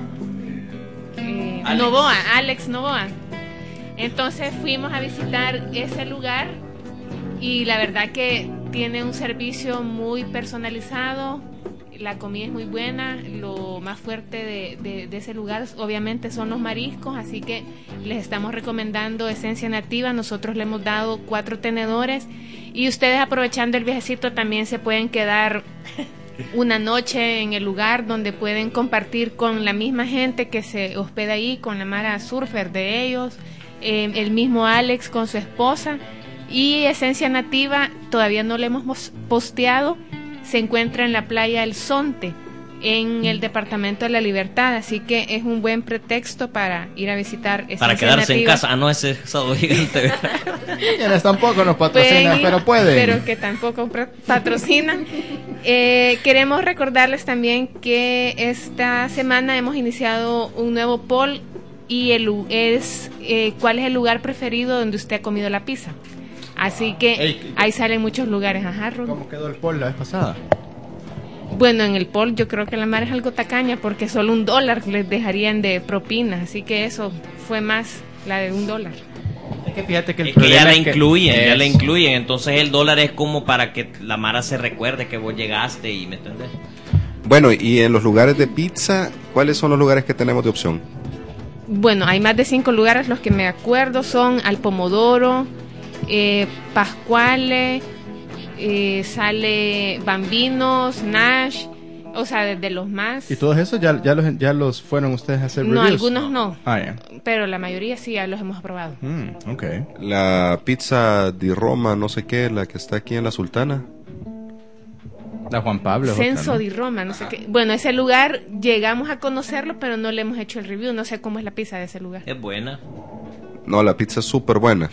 Eh, Alex. Novoa, Alex Novoa. Entonces fuimos a visitar ese lugar y la verdad que tiene un servicio muy personalizado, la comida es muy buena, lo más fuerte de, de- de ese lugar obviamente son los mariscos, así que les estamos recomendando Esencia Nativa, nosotros le hemos dado cuatro tenedores y ustedes aprovechando el viajecito también se pueden quedar una noche en el lugar donde pueden compartir con la misma gente que se hospeda ahí, con la Mara Surfer de ellos, eh, el mismo Alex con su esposa. Y Esencia Nativa todavía no le hemos mos- posteado, se encuentra en la playa El Zonte, en el departamento de La Libertad, así que es un buen pretexto para ir a visitar Esencia Para quedarse en Nativa. casa. Ah, no, ese sábado gigante. ¿verdad? Quienes tampoco nos patrocinan, Pueden ir, pero pueden. pero que tampoco pro- patrocinan. Eh, queremos recordarles también que esta semana hemos iniciado un nuevo poll y el lu- es eh, cuál es el lugar preferido donde usted ha comido la pizza. Así que Ey, ahí salen muchos lugares. Ajá, Ru. ¿Cómo quedó el poll la vez pasada? Bueno, en el Paul yo creo que la mar es algo tacaña porque solo un dólar les dejarían de propina, así que eso fue más la de un dólar. Es que fíjate que el es que ya la es que incluyen, es... ya la incluyen, entonces el dólar es como para que la mara se recuerde que vos llegaste y me entendés. Bueno, y en los lugares de pizza, ¿cuáles son los lugares que tenemos de opción? Bueno, hay más de cinco lugares, los que me acuerdo son Al Pomodoro, eh, Pascuale, eh, sale Bambinos, Nash, o sea, desde los más. ¿Y todos esos ya, ya, los, ya los fueron ustedes a hacer No, reviews? algunos no, Ah, ya. pero la mayoría sí, ya los hemos probado. Mm, ok. La pizza di Roma, no sé qué, la que está aquí en La Sultana. La Juan Pablo. es otra, Censo ¿no? di Roma, no sé qué. Bueno, ese lugar llegamos a conocerlo, pero no le hemos hecho el review, no sé cómo es la pizza de ese lugar. Es buena. No, la pizza es súper buena.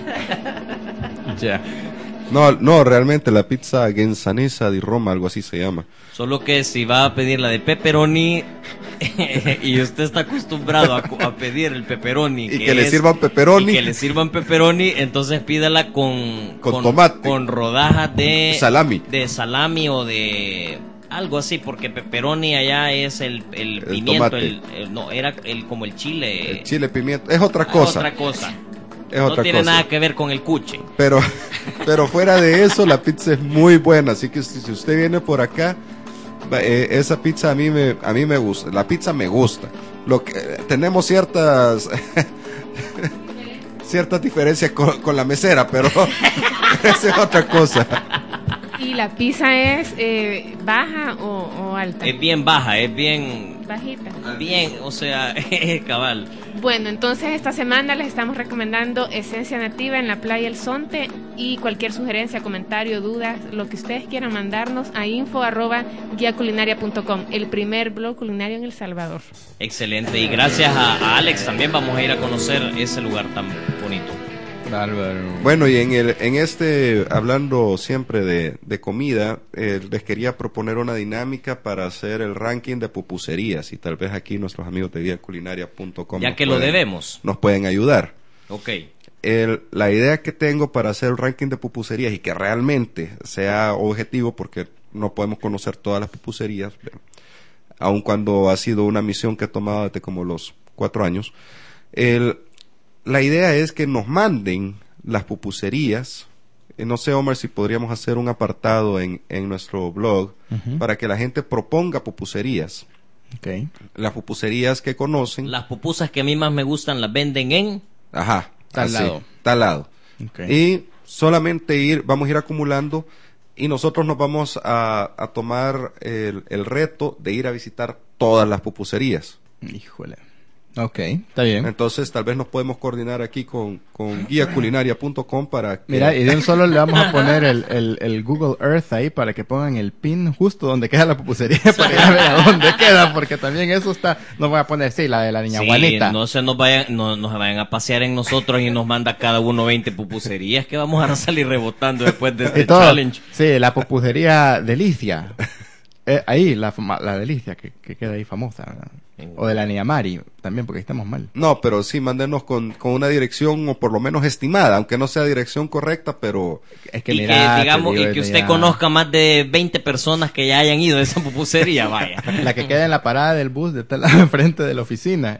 Ya. No, no, realmente la pizza Genzanesa di Roma, algo así se llama. Solo que si va a pedir la de pepperoni y usted está acostumbrado a, a pedir el pepperoni Y que le sirvan pepperoni. y que le sirvan pepperoni, entonces pídala con Con tomate. con rodajas de Salami. de salami o de algo así, porque pepperoni allá es el, el, El pimiento, tomate. el, el- no era el como el chile, El chile pimiento, es otra Ah, cosa. otra cosa. Es No otra tiene cosa. nada que ver con el cuche. Pero, pero fuera de eso, la pizza es muy buena. Así que si, si usted viene por acá, va- eh, esa pizza a mí me, a mí me gusta. La pizza me gusta. Lo que eh, tenemos ciertas ciertas diferencias con, con la mesera, pero esa es otra cosa. ¿Y la pizza es eh, baja o, o alta? Es bien baja, es bien Bajita. bien, o sea, cabal. Bueno, entonces esta semana les estamos recomendando Esencia Nativa en la playa El Zonte, y cualquier sugerencia, comentario, duda, lo que ustedes quieran mandarnos a info arroba guía culinaria punto com, el primer blog culinario en El Salvador. Excelente, y gracias a, a Alex también vamos a ir a conocer ese lugar tan bonito. Bárbaro. Bueno, y en el en este, hablando siempre de, de comida, eh, les quería proponer una dinámica para hacer el ranking de pupuserías, y tal vez aquí nuestros amigos de guía culinaria punto com Ya nos que lo pueden- debemos. nos pueden ayudar. Ok. El- la idea que tengo para hacer el ranking de pupuserías y que realmente sea objetivo, porque no podemos conocer todas las pupuserías, aun cuando ha sido una misión que he tomado desde como los cuatro años, el, la idea es que nos manden las pupuserías. Eh, no sé, Omar, si podríamos hacer un apartado en, en nuestro blog Ujú. para que la gente proponga pupuserías. Ok. Las pupuserías que conocen. Las pupusas que a mí más me gustan las venden en... Ajá. Tal así, lado. Tal lado. Ok. Y solamente ir, vamos a ir acumulando, y nosotros nos vamos a, a tomar el, el reto de ir a visitar todas las pupuserías. Híjole. Ok, está bien. Entonces tal vez nos podemos coordinar aquí con, con guía culinaria punto com para que... Mira, y de un solo le vamos a poner el, el, el Google Earth ahí para que pongan el pin justo donde queda la pupusería para ir a ver a dónde queda, porque también eso está, no voy a poner, sí, la de la niña Sí, Juanita. no se nos vayan, no, no se vayan a pasear en nosotros y nos manda cada uno veinte pupuserías que vamos a salir rebotando después de Y este todo. challenge. Sí, la pupusería Delicia. Eh, ahí, la, fama- la Delicia que, que queda ahí famosa, ¿verdad? O de la niña Mari, también, porque estamos mal. No, pero sí, mándenos con, con una dirección, o por lo menos estimada, aunque no sea dirección correcta, pero... Es que Y mira, que, digamos, te digo, y que desde usted ya- conozca más de veinte personas que ya hayan ido a esa pupusería, vaya. La que queda en la parada del bus de tal lado enfrente de la oficina.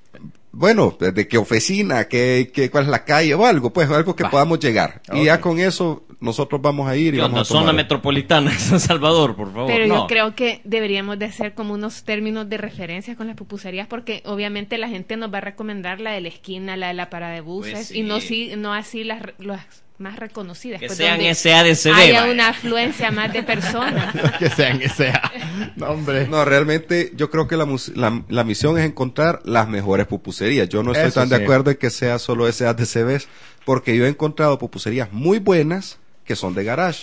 Bueno, de qué oficina, qué, qué, cuál es la calle o algo, pues algo que Va. podamos llegar. Ok. Y ya con eso nosotros vamos a ir y ¿Qué onda? vamos a Zona tomar. metropolitana de San Salvador, por favor. Pero No. yo creo que deberíamos de hacer como unos términos de referencia con las pupuserías, porque obviamente la gente nos va a recomendar la de la esquina, la de la parada de buses, Pues sí. y no sí, no así las, las más reconocidas. Que pues, sean donde S A D C B, haya vaya. una afluencia más de personas. Que sean, que sea. No, hombre. No, realmente yo creo que la, mus- la, la misión es encontrar las mejores pupuserías. Yo no estoy Eso tan de sí. acuerdo en que sea solo S A D C Bs, porque yo he encontrado pupuserías muy buenas que son de garage,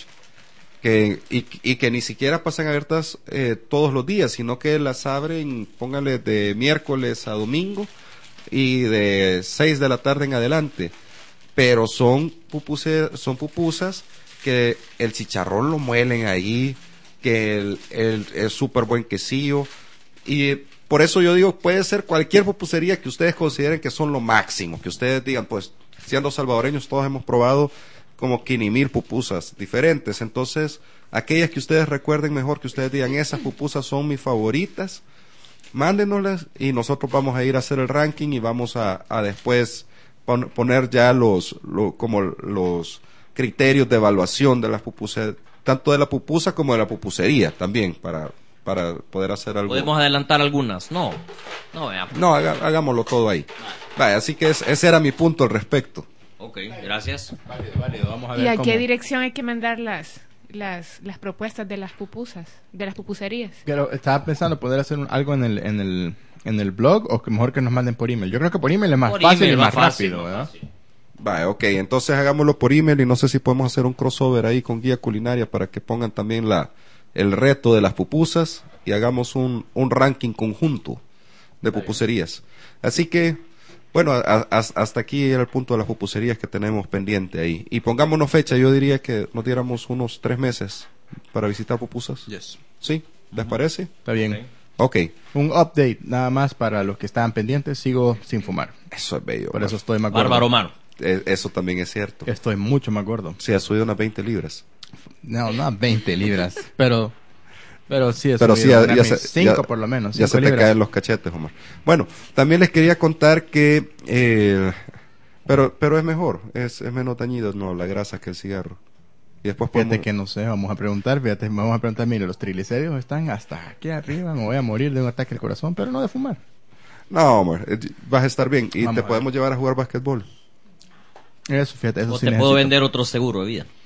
que, y, y que ni siquiera pasan abiertas eh, todos los días, sino que las abren, póngale, de miércoles a domingo y de seis de la tarde en adelante. Pero son pupuse, son pupusas que el chicharrón lo muelen ahí, que el, el, es súper buen quesillo, y por eso yo digo, puede ser cualquier pupusería que ustedes consideren que son lo máximo, que ustedes digan, pues siendo salvadoreños todos hemos probado como quince mil pupusas diferentes. Entonces, aquellas que ustedes recuerden mejor, que ustedes digan, esas pupusas son mis favoritas, mándenoslas y nosotros vamos a ir a hacer el ranking y vamos a, a después pon, poner ya los, lo, como los criterios de evaluación de las pupusas, tanto de la pupusa como de la pupusería también, para, para poder hacer algo. ¿Podemos adelantar algunas? No, no, veamos. No, haga, hagámoslo todo ahí. Vale, así que es, ese era mi punto al respecto. Ok, gracias. Válido, válido. Vamos a ver ¿Y a cómo- qué dirección hay que mandar las, las, las propuestas de las pupusas, de las pupuserías? Pero estaba pensando poder hacer un- algo en el, en el en el blog o que mejor que nos manden por email. Yo creo que por email es más Por fácil email, y más fácil, rápido, más ¿verdad? fácil. Vale, ok, entonces hagámoslo por email y no sé si podemos hacer un crossover ahí con Guía Culinaria para que pongan también la el reto de las pupusas y hagamos un, un ranking conjunto de pupuserías. Así que, bueno, a, a, hasta aquí era el punto de las pupuserías que tenemos pendiente ahí. Y pongámonos fecha, yo diría que nos diéramos unos tres meses para visitar pupusas. Yes. ¿Sí? ¿Les parece? Está bien. Ok. Un update nada más para los que estaban pendientes. Sigo sin fumar. Eso es bello. Por eso estoy más gordo. Bárbaro Omar. Eh, Eso también es cierto. Estoy mucho más gordo. Sí, ha subido unas veinte libras. No, no veinte libras, pero pero sí es Pero sí, ya, ya se, cinco ya- por lo menos. ya cinco se te libras. caen los cachetes, Omar. Bueno, también les quería contar que, eh, pero pero es mejor, es, es menos dañido, no, la grasa que el cigarro. Y después Fíjate podemos- que no sé, vamos a preguntar, fíjate, vamos a preguntar, mire, los triglicéridos están hasta aquí arriba, me voy a morir de un ataque al corazón, pero no de fumar. No, Omar, eh, vas a estar bien y Vamos te a ver. podemos llevar a jugar basquetbol. Eso, fíjate, eso O sí te puedo necesito. vender otro seguro de vida.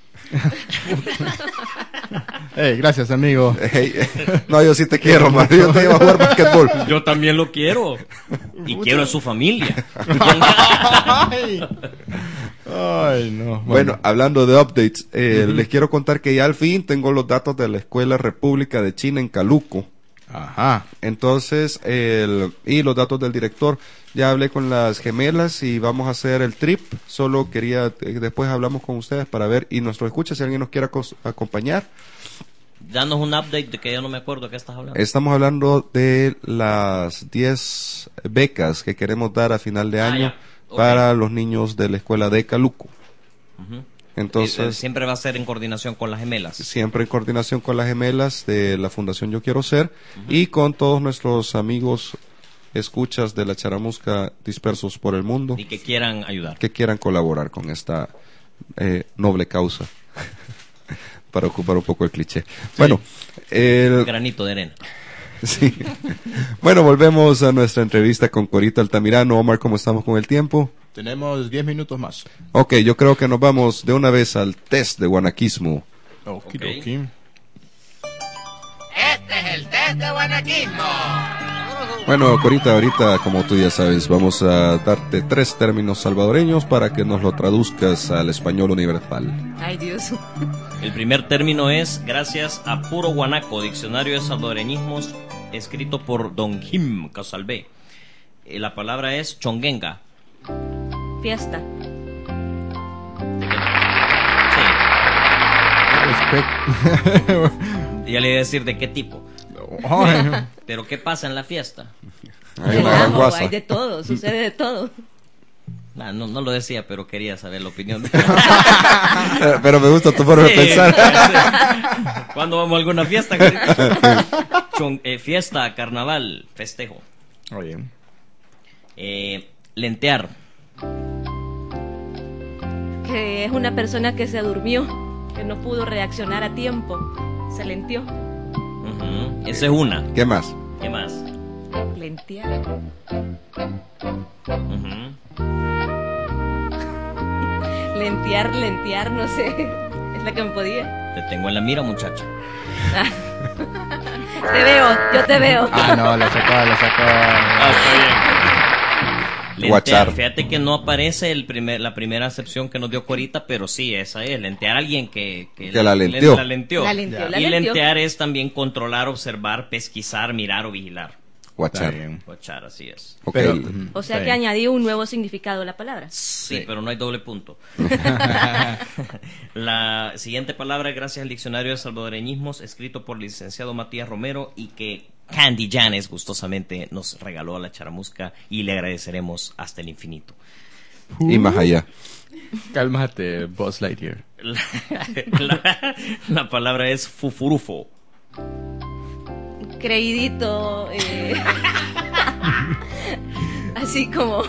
Ey, gracias, amigo. Ey, eh, no, yo sí te quiero, Omar, yo te llevo a jugar basquetbol. Yo también lo quiero. Y quiero a su familia. Ay, Ay, no. Bueno, hablando de updates, eh, les quiero contar que ya al fin tengo los datos de la Escuela República de China en Caluco. Ajá. Entonces, el, y los datos del director. Ya hablé con las gemelas y vamos a hacer el trip. Solo quería, eh, después hablamos con ustedes para ver, y nuestros escuchas, si alguien nos quiere acos- acompañar. Danos un update de que yo no me acuerdo de qué estás hablando. Estamos hablando de las diez becas que queremos dar a final de Ah, año ya. Ok. para los niños de la escuela de Caluco. Ujú. Entonces, Eh, siempre va a ser en coordinación con las gemelas. siempre en coordinación con las gemelas de la Fundación Yo Quiero Ser y con todos nuestros amigos escuchas de la Charamusca dispersos por el mundo Y que quieran ayudar. que quieran colaborar con esta eh, noble causa. Para ocupar un poco el cliché. Bueno, el, Granito de arena. sí. Bueno, volvemos a nuestra entrevista con Corita Altamirano. Omar, ¿cómo estamos con el tiempo? Tenemos diez minutos más. Ok, yo creo que nos vamos de una vez al test de guanaquismo. Okidoki. Bueno, Corita, ahorita, como tú ya sabes, vamos a darte tres términos salvadoreños para que nos lo traduzcas al español universal. Ay, Dios. El primer término es gracias a Puro Guanaco, diccionario de salvadoreñismos, escrito por Don Jim Casalvé. Eh, La palabra es chonguenga. Fiesta. Sí, ya le iba a decir de qué tipo. Ay, Pero ¿qué pasa en la fiesta? Hay una gran Relajo, guasa. hay de todo, sucede de todo. Nah, no, no lo decía, pero quería saber la opinión. de- Eh, Pero me gusta tu forma de Sí, pensar. sí. ¿Cuándo vamos a alguna fiesta? Chon- eh, fiesta, carnaval, festejo. Oye. Eh, lentear. Que es una persona que se durmió, que no pudo reaccionar a tiempo, se lentió. Ujú, esa es una. ¿Qué más? ¿Qué más? Lentear. Ujú. Lentear, lentear, no sé. Es la que me podía. Te tengo en la mira, muchacha. Te veo, yo te veo. Ah, no, lo sacó, lo sacó. Lentear. Guachar. Fíjate que no aparece el primer, la primera acepción que nos dio Corita, pero sí, esa es. Lentear a alguien que, que, Que la lenteó. La lenteó. La lenteó, la y lenteó. lentear es también controlar, observar, pesquisar, mirar o vigilar. Guachar. Está bien. Guachar, así es. Ok. Pero, O sea está que bien. añadí un nuevo significado a la palabra. Sí, Sí. pero no hay doble punto. La siguiente palabra es gracias al diccionario de salvadoreñismos escrito por el licenciado Matías Romero y que Candy Janes gustosamente nos regaló a la Charamusca y le agradeceremos hasta el infinito. Y más allá. Cálmate, Buzz Lightyear. La, la- la palabra es fufurufo. Creidito. eh, así como.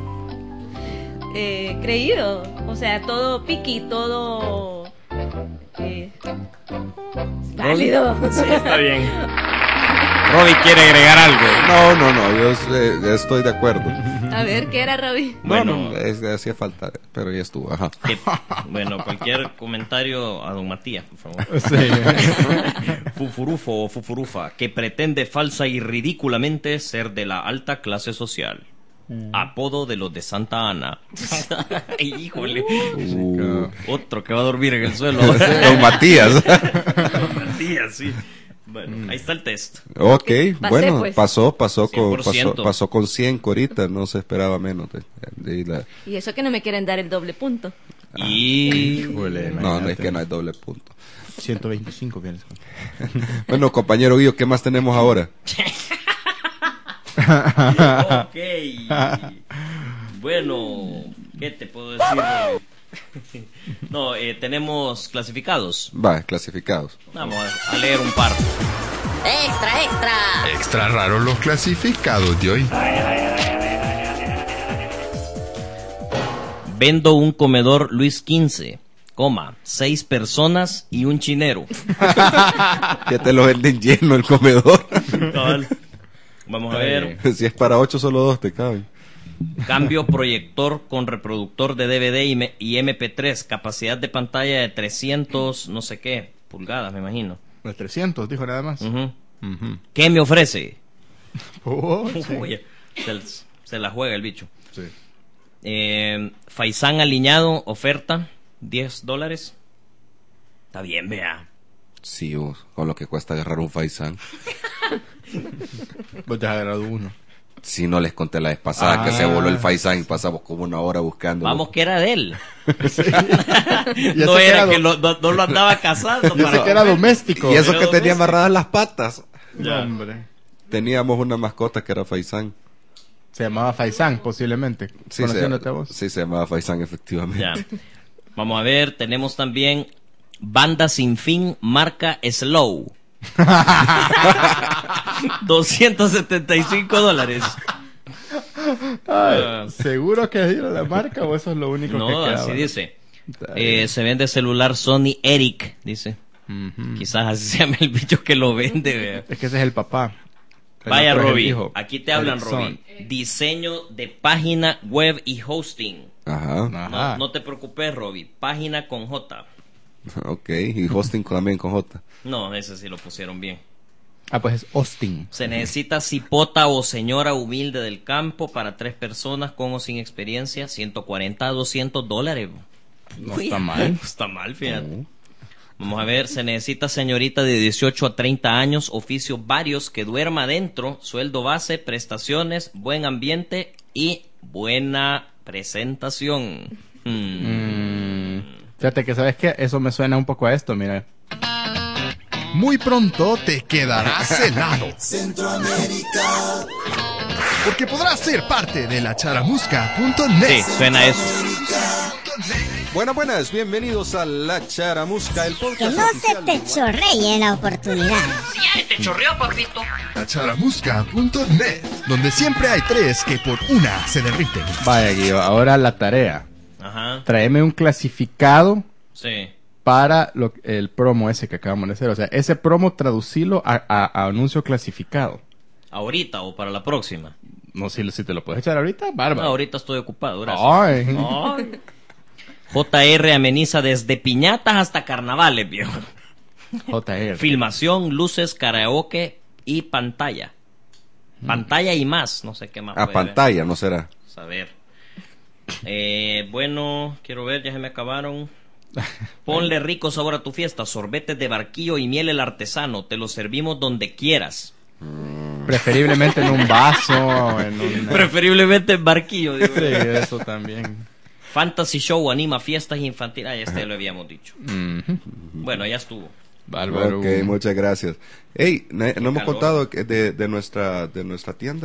eh, creído. O sea, todo piqui, todo. eh, válido. Está bien. Robbie quiere agregar algo. No, no, no, yo eh, estoy de acuerdo. A ver, ¿qué era, Robbie? Bueno, No, no, es- hacía falta, pero ya estuvo, ajá. que- bueno, cualquier comentario a don Matías, por favor. Sí. Fufurufo o fufurufa, que pretende falsa y ridículamente ser de la alta clase social. Apodo de los de Santa Ana. Ay, híjole. Uh, Otro que va a dormir en el suelo. Don Matías. Matías, sí. Bueno, ahí está el test. Ok, Pasé, bueno, pues. pasó, pasó con, cien por pasó, ciento. pasó con cien coritas, no se esperaba menos. De, de la- Y eso que no me quieren dar el doble punto. Y Híjole, no, no es imagínate. que no hay doble punto. ciento veinticinco vienes. Bueno, compañero Guillo, ¿qué más tenemos ahora? ok. Bueno, ¿qué te puedo decir? No, eh, tenemos clasificados. Va, clasificados. Vamos a, a leer un par. Extra, extra. Extra raro los clasificados de hoy. Vendo un comedor Luis quince, coma, seis personas y un chinero. Ya te lo venden lleno el comedor. Cabal. Vamos a ver. Si es para ocho, solo dos te caben. Cambio proyector con reproductor de D V D y, me- y M P tres. Capacidad de pantalla de trescientos, no sé qué, pulgadas, me imagino. De trescientos, dijo nada más. Ujú. Ujú. ¿Qué me ofrece? Oh, sí. Uy, se, se la juega el bicho. Sí. Eh, Faisán aliñado, oferta, diez dólares. Está bien, vea. Sí, vos, con lo que cuesta agarrar un faisán. Vos te has agarrado uno. Si no les conté la vez pasada Ah. que se voló el faisán y pasamos como una hora buscando. Vamos, que era de él. Ya no sé que era era que do- lo, no, no lo andaba cazando. Yo para sé que era comer. doméstico. Y eso Pero que dos tenía veces. amarradas las patas. No, hombre. Teníamos una mascota que era faisán. Se llamaba Faisán, posiblemente. Sí, Conociéndote se, a vos. sí, se llamaba faisán, efectivamente. Ya. Vamos a ver, tenemos también Banda Sin Fin, marca Slow. doscientos setenta y cinco dólares. Ah, ¿Seguro que es la marca o eso es lo único que no, queda? así ¿verdad? dice. Está Eh, bien. se vende celular Sony Eric, dice. Ujú. Quizás así se llama el bicho que lo vende. Vea. Es que ese es el papá. El Vaya, otro es el Robbie, hijo. aquí te hablan, Ericsson. Robbie. Diseño de página web y hosting. Ajá. No, Ajá. no te preocupes, Robbie. Página con J. Ok, y hosting también con J. No, ese sí lo pusieron bien. Ah, pues es Austin. Se necesita cipota o señora humilde del campo para tres personas con o sin experiencia. ciento cuarenta a doscientos dólares. No está mal. No está mal, fíjate. Vamos a ver, se necesita señorita de dieciocho a treinta años, oficios varios, que duerma adentro, sueldo base, prestaciones, buen ambiente y buena presentación. Hmm. Mm, fíjate que, ¿sabes qué? Eso me suena un poco a esto, mira. Muy pronto te quedarás helado. Centroamérica, Porque podrás ser parte de la charamusca punto net. Sí, suena eso. Buenas, buenas, bienvenidos a La Charamusca, el Que podcast no se oficial te de- chorree la oportunidad. la charamusca punto net, donde siempre hay tres que por una se derriten. Vaya, Guido, ahora la tarea. Ajá, Tráeme un clasificado sí. para lo, el promo ese que acabamos de hacer. O sea, ese promo traducilo a, a- a anuncio clasificado. ¿Ahorita o para la próxima? No sé si te lo puedes echar ahorita, No, bárbaro. ahorita estoy ocupado, gracias. Ay. Ay. J R ameniza desde piñatas hasta carnavales, viejo. J R. Filmación, luces, karaoke y pantalla. Pantalla y más, no sé qué más. A puede haber. pantalla, ¿no será? Vamos a ver. Eh, bueno, quiero ver, ya se me acabaron. Ponle rico sabor a tu fiesta, sorbetes de barquillo y miel el artesano. Te lo servimos donde quieras. Preferiblemente en un vaso, en un... Preferiblemente en barquillo. digo. Sí, eso también. Fantasy Show anima fiestas infantiles. Ah, ya este lo habíamos dicho. Ujú. Bueno, ya estuvo. Bárbaro. Ok, muchas gracias. Hey, no, no hemos calor. contado que de, de nuestra de nuestra tienda.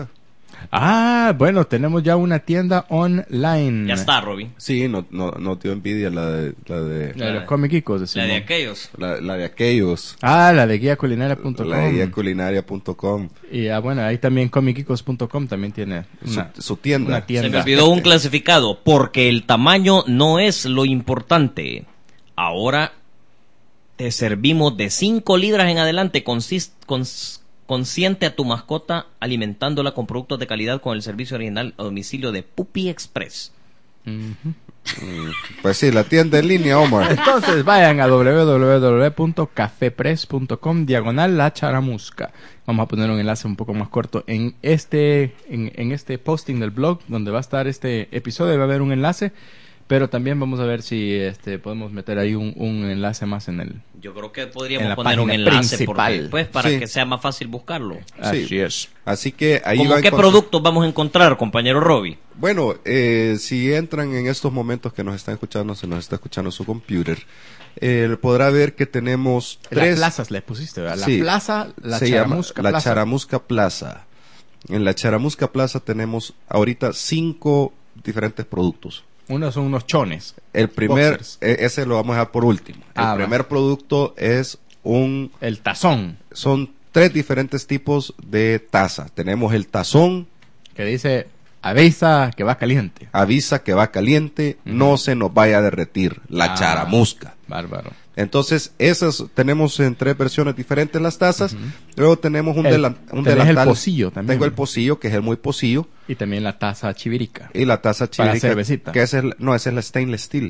Ah, bueno, tenemos ya una tienda online. Ya está, Robin. Sí, no, no, no te dio envidia la de... La de, La de los Comiquicos. La de aquellos. La, la de aquellos. Ah, la de guía culinaria punto com. La de guía culinaria punto com. Y ah, bueno, ahí también comiquicos punto com también tiene una, su, su tienda. una tienda. Se me olvidó un clasificado, porque el tamaño no es lo importante. Ahora te servimos de cinco libras en adelante, consist, cons, consiente a tu mascota alimentándola con productos de calidad con el servicio original a domicilio de Puppy Express. Uh-huh. Pues sí, la tienda en línea, Omar. Entonces vayan a doble u doble u doble u punto cafepress punto com diagonal la charamusca. Vamos a poner un enlace un poco más corto en este en, en este posting del blog donde va a estar este episodio, va a haber un enlace, pero también vamos a ver si este podemos meter ahí un, un enlace más en el. Yo creo que en podríamos la poner un página enlace principal. porque, pues, para Sí. que sea más fácil buscarlo. Así Sí. es. Así que ahí ¿Cómo va a qué encontrar- productos vamos a encontrar, compañero Robbie? Bueno, eh, si entran en estos momentos que nos están escuchando, se nos está escuchando su computer, eh, podrá ver que tenemos tres... Las plazas le pusiste, ¿verdad? La Sí. plaza, la Se llama charamusca la plaza. Charamusca Plaza. En la Charamusca Plaza tenemos ahorita cinco diferentes productos. Unos son unos chones. El primer, Boxers. e- ese lo vamos a dejar por último. El Ah, va. primer producto es un, El tazón, son tres diferentes tipos de taza. Tenemos el tazón, que dice avisa que va caliente. avisa que va caliente, no se nos vaya a derretir, la Ah. charamusca. Bárbaro. Entonces, esas tenemos en tres versiones diferentes las tazas. Luego tenemos un, El- delan- un tenés el delantal. pocillo también. Tengo el pocillo, que es el muy pocillo. Y también la taza chivirica. Y la taza Para chivirica, cervecita. que es el, no, esa es la stainless steel.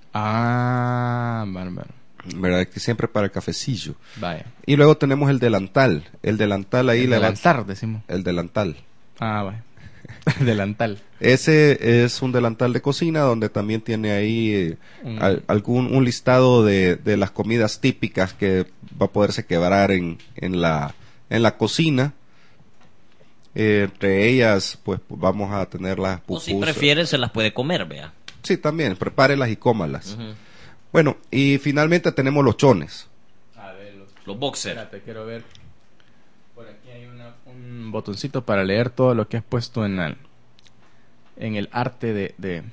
Ah, bárbaro. ¿Verdad? Que siempre para el cafecillo. Vaya. Y luego tenemos el delantal. El delantal ahí El le va- delantar, decimos. El delantal. Ah, vaya. Delantal. Ese es un delantal de cocina donde también tiene ahí eh, Mm. al- algún un listado de, de las comidas típicas que va a poderse quebrar en, en la en la cocina. Eh, entre ellas, pues vamos a tener las O pupusas. si prefiere, se las puede comer, vea. Sí, también, prepárelas y cómalas. Bueno, y finalmente tenemos los chones. A ver, los... Los boxers. Espérate, quiero ver. Por aquí hay una- un botoncito para leer todo lo que has puesto en el, en el arte de, de,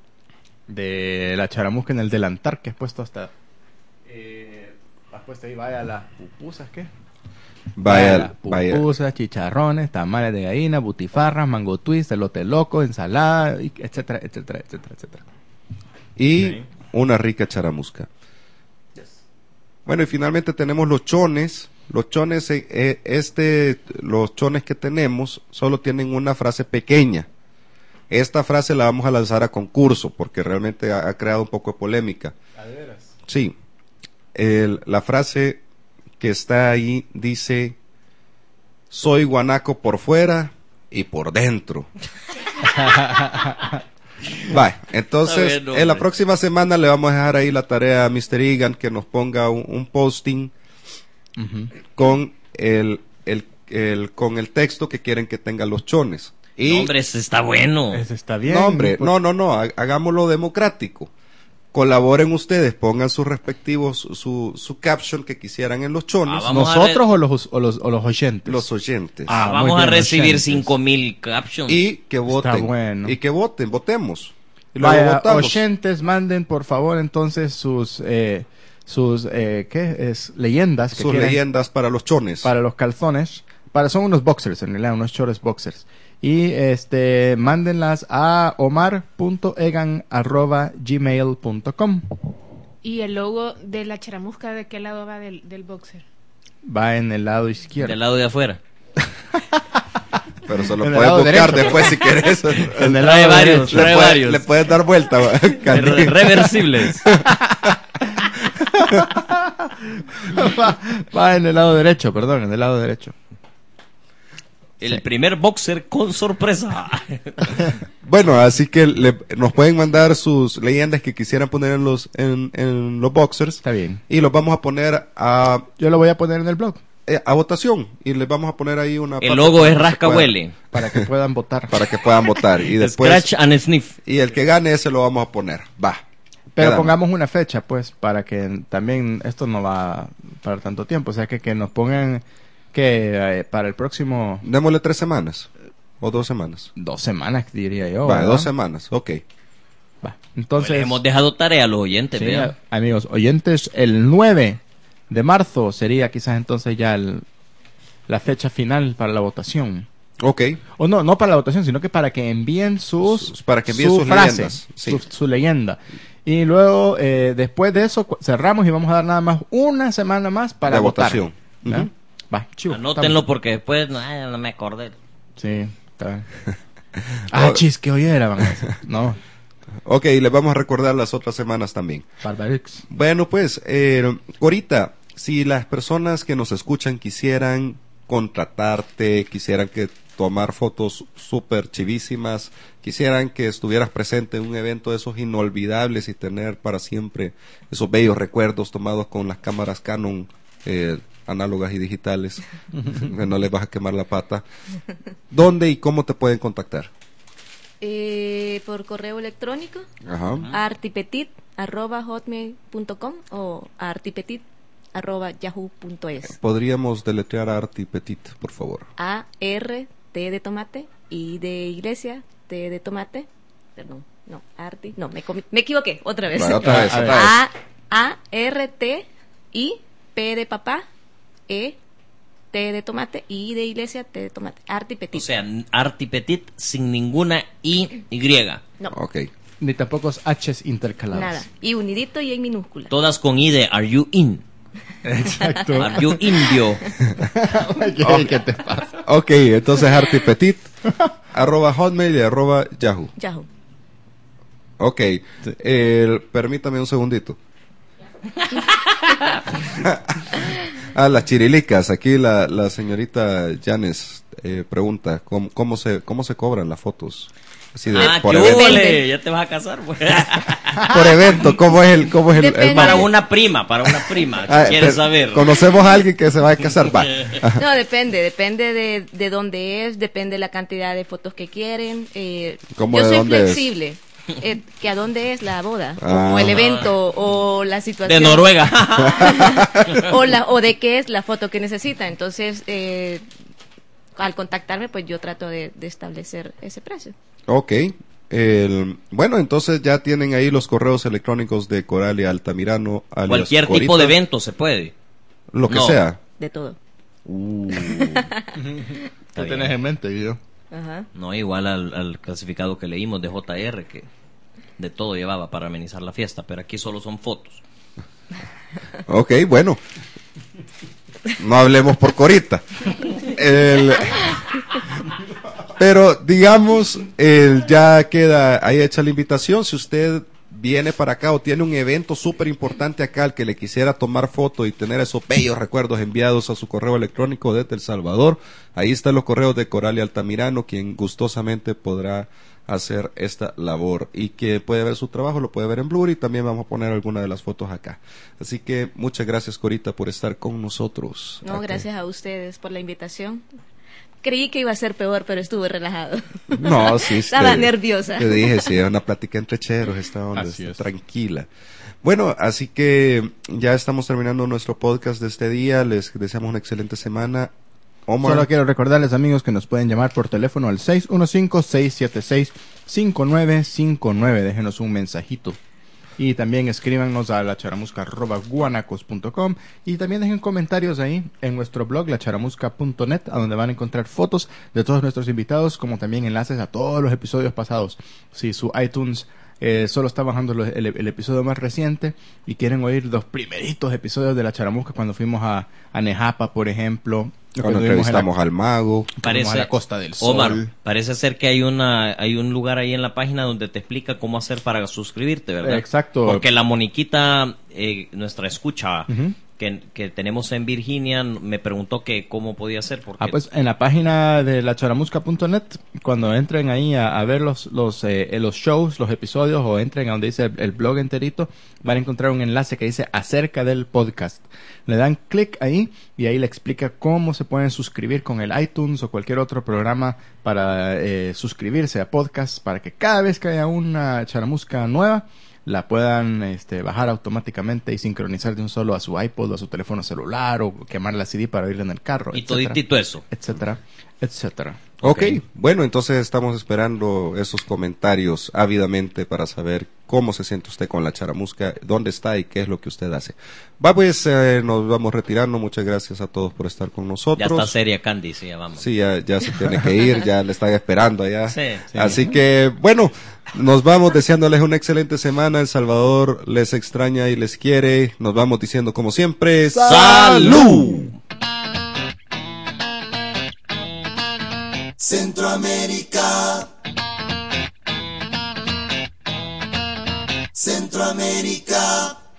de la charamusca, en el delantar que has puesto hasta... Eh, has puesto ahí, vaya las pupusas, ¿qué? Vaya, las vaya. pupusas, chicharrones, tamales de gallina, butifarras, mango twist, elote loco, ensalada, y etcétera, etcétera, etcétera, etcétera. Y Ok. una rica charamusca. Bueno, y finalmente tenemos los chones. Los chones, eh, eh, este, los chones que tenemos solo tienen una frase pequeña. Esta frase la vamos a lanzar a concurso porque realmente ha, ha creado un poco de polémica. Sí. El- la frase que está ahí dice: soy guanaco por fuera y por dentro. Vale, entonces Está bien, en la hombre. próxima semana le vamos a dejar ahí la tarea a mister Egan que nos ponga un, un posting Ujú. con el, el, el- con el texto que quieren que tengan los chones. Y, No, hombre, ese está bueno. Ese está bien. no, hombre, Por- no, no, no, ha- hagámoslo democrático. Colaboren ustedes, pongan sus respectivos, su, su caption que quisieran en los chones, Ah, vamos a ¿Nosotros ver- o los, o, los, o los oyentes? los oyentes. Ah, muy Vamos a bien, recibir oyentes. cinco mil captions. Y que voten. bueno. Y que voten, votemos. Y luego Vaya, votamos. oyentes, manden por favor entonces sus, eh, sus eh, ¿qué es? Leyendas que Sus quieran leyendas para los chones. para los calzones. Para, son unos boxers, en realidad, unos shorts boxers. Y este, mándenlas a omar punto egan arroba gmail punto com. ¿Y el logo de la charamusca de qué lado va del, del boxer? Va en el lado izquierdo. Del lado de afuera. Pero se lo En el puedes lado buscar derecho. después si quieres. En el Trae lado varios, derecho. le, trae puedes, varios. le puedes dar vuelta. va, Candy. Re- reversibles. va, va en el lado derecho, perdón, en el lado derecho. El primer boxer con sorpresa. Bueno, así que le- nos pueden mandar sus leyendas que quisieran poner en los en, en los boxers Está bien. y los vamos a poner a, Yo lo voy a poner en el blog eh, a votación y les vamos a poner ahí una El parte logo para es que se rasca pueda- huele. para que puedan votar. para que puedan votar y después Scratch and sniff. y el que gane ese lo vamos a poner. Va. Pero Quedamos. pongamos una fecha, pues, para que también esto no va para tanto tiempo. O sea, que, que nos pongan que eh, para el próximo... Démosle tres semanas. ¿O dos semanas? Dos semanas, diría yo. Va, ¿verdad? dos semanas, ok. Va. Entonces, Pues hemos dejado tarea a los oyentes, sí, vean. amigos oyentes, el nueve de marzo sería quizás entonces ya el, la fecha final para la votación. Ok. O no, no para la votación, sino que para que envíen sus, Sus- para que envíen su sus frase, leyendas, sí. su, su leyenda. Y luego, eh, después de eso, cu- cerramos y vamos a dar nada más una semana más para De votar. votación. ¿Ya? Ujú. Va, chivo. Anótenlo porque después no, ay, no me acordé. Sí, está bien. Ah, chis, que hoy era, van a decir. No, Ok, les vamos a recordar las otras semanas también. Barbarix. Bueno, pues, eh, ahorita, si las personas que nos escuchan quisieran contratarte, quisieran que tomar fotos súper chivísimas, quisieran que estuvieras presente en un evento de esos inolvidables y tener para siempre esos bellos recuerdos tomados con las cámaras Canon eh, análogas y digitales, que no les vas a quemar la pata, ¿dónde y cómo te pueden contactar? Eh, por correo electrónico, Ajá. artipetit arroba hotmail punto com o artipetit arroba yahoo punto es. Podríamos deletrear a Arti Petit, por favor. A R T de tomate, I de iglesia, T de tomate, perdón, no, Arti, no, me, comi- me equivoqué, otra vez. Vale, otra vez, A ver. otra vez. A, A R T I P de papá, E T de tomate, I de iglesia, T de tomate, Arti Petit. O sea, Arti Petit sin ninguna I, Y. no, Ok. Ni tampoco es H's intercalados. nada, y unidito y en minúscula. Todas con I de Are You In? Exacto. Are You Indio? ¿Qué, ¿Qué te pasa? Ok, entonces artipetit, arroba hotmail y arroba yahoo. Yahoo. Ok, eh, permítame un segundito. A las chirilicas, aquí la, la señorita Janes eh, pregunta, ¿cómo, cómo, se, ¿cómo se cobran las fotos? Así de, Ah, por, qué evento, ole, ya te vas a casar, pues. por evento, ¿cómo es el, cómo es el, el Depende. Para mambo? una prima, para una prima. Ah, ¿Quieres te- saber? Conocemos a alguien que se va a casar, va. No, depende, depende de, de dónde es, depende de la cantidad de fotos que quieren. Eh, ¿Cómo yo de soy dónde es? flexible. Eh, que a dónde es la boda, o- Ah. o, el evento, o la situación. De Noruega. o, la, o de qué es la foto que necesita. Entonces, eh, al contactarme, pues yo trato de, de establecer ese precio. Ok. El, bueno, entonces ya tienen ahí los correos electrónicos de Coralia Altamirano. alias Cualquier Corita, tipo de evento se puede. Lo que No. sea. De todo. ¿Qué tenés en mente, Guido? Ajá. No, igual al, al clasificado que leímos de J R, que de todo llevaba para amenizar la fiesta, pero aquí solo son fotos. Ok, bueno. No hablemos por Corita. El- pero digamos, el, ya queda ahí hecha la invitación. Si usted viene para acá o tiene un evento súper importante acá al que le quisiera tomar foto y tener esos bellos recuerdos enviados a su correo electrónico desde El Salvador, ahí están los correos de Coralia Altamirano, quien gustosamente podrá hacer esta labor y que puede ver su trabajo, lo puede ver en Blur y también vamos a poner alguna de las fotos acá. Así que muchas gracias, Corita, por estar con nosotros. No, Ok. gracias a ustedes por la invitación. Creí que iba a ser peor, pero estuve relajado. No, sí, sí, Estaba te- nerviosa. Te dije, sí, era una plática entre cheros, esta onda, Así está es. tranquila. Bueno, así que ya estamos terminando nuestro podcast de este día. Les deseamos una excelente semana. Omar, Solo quiero recordarles, amigos, que nos pueden llamar por teléfono al seis uno cinco, seis siete seis, cinco nueve cinco nueve. Déjenos un mensajito. Y también escríbanos a lacharamusca arroba guanacos punto com y también dejen comentarios ahí en nuestro blog lacharamusca punto net, a donde van a encontrar fotos de todos nuestros invitados, como también enlaces a todos los episodios pasados. Si su iTunes eh, solo está bajando los- el, el episodio más reciente y quieren oír los primeritos episodios de La Charamusca, cuando fuimos a, a Nejapa, por ejemplo, cuando estuvimos en la- entrevistamos al mago. Fuimos a la Costa del Sol. Omar, parece ser que hay una hay un lugar ahí en la página donde te explica cómo hacer para suscribirte, ¿verdad? Exacto. Porque la Moniquita, eh, nuestra escucha, Ujú. que, que tenemos en Virginia, me preguntó que cómo podía hacer. Porque Ah, pues en la página de lacharamusca punto net, cuando entren ahí a, a ver los los, eh, los shows, los episodios, o entren a donde dice el, el blog enterito, van a encontrar un enlace que dice acerca del podcast. Le dan clic ahí y ahí le explica cómo se pueden suscribir con el iTunes o cualquier otro programa para eh, suscribirse a podcast, para que cada vez que haya una charamusca nueva la puedan este, bajar automáticamente y sincronizar de un solo a su iPod o a su teléfono celular, o quemar la C D para oírla en el carro, y etcétera, toditito eso. etcétera, etcétera. Ok, bueno, entonces estamos esperando esos comentarios ávidamente para saber cómo se siente usted con la charamusca, dónde está y qué es lo que usted hace. Va, pues eh, nos vamos retirando. Muchas gracias a todos por estar con nosotros. Ya está seria Candy, sí, ya vamos. Sí, ya, ya se tiene que ir, ya le están esperando allá. Sí, sí. Así que, bueno, nos vamos deseándoles una excelente semana. El Salvador les extraña y les quiere. Nos vamos diciendo como siempre, ¡salud! Centroamérica, Centroamérica.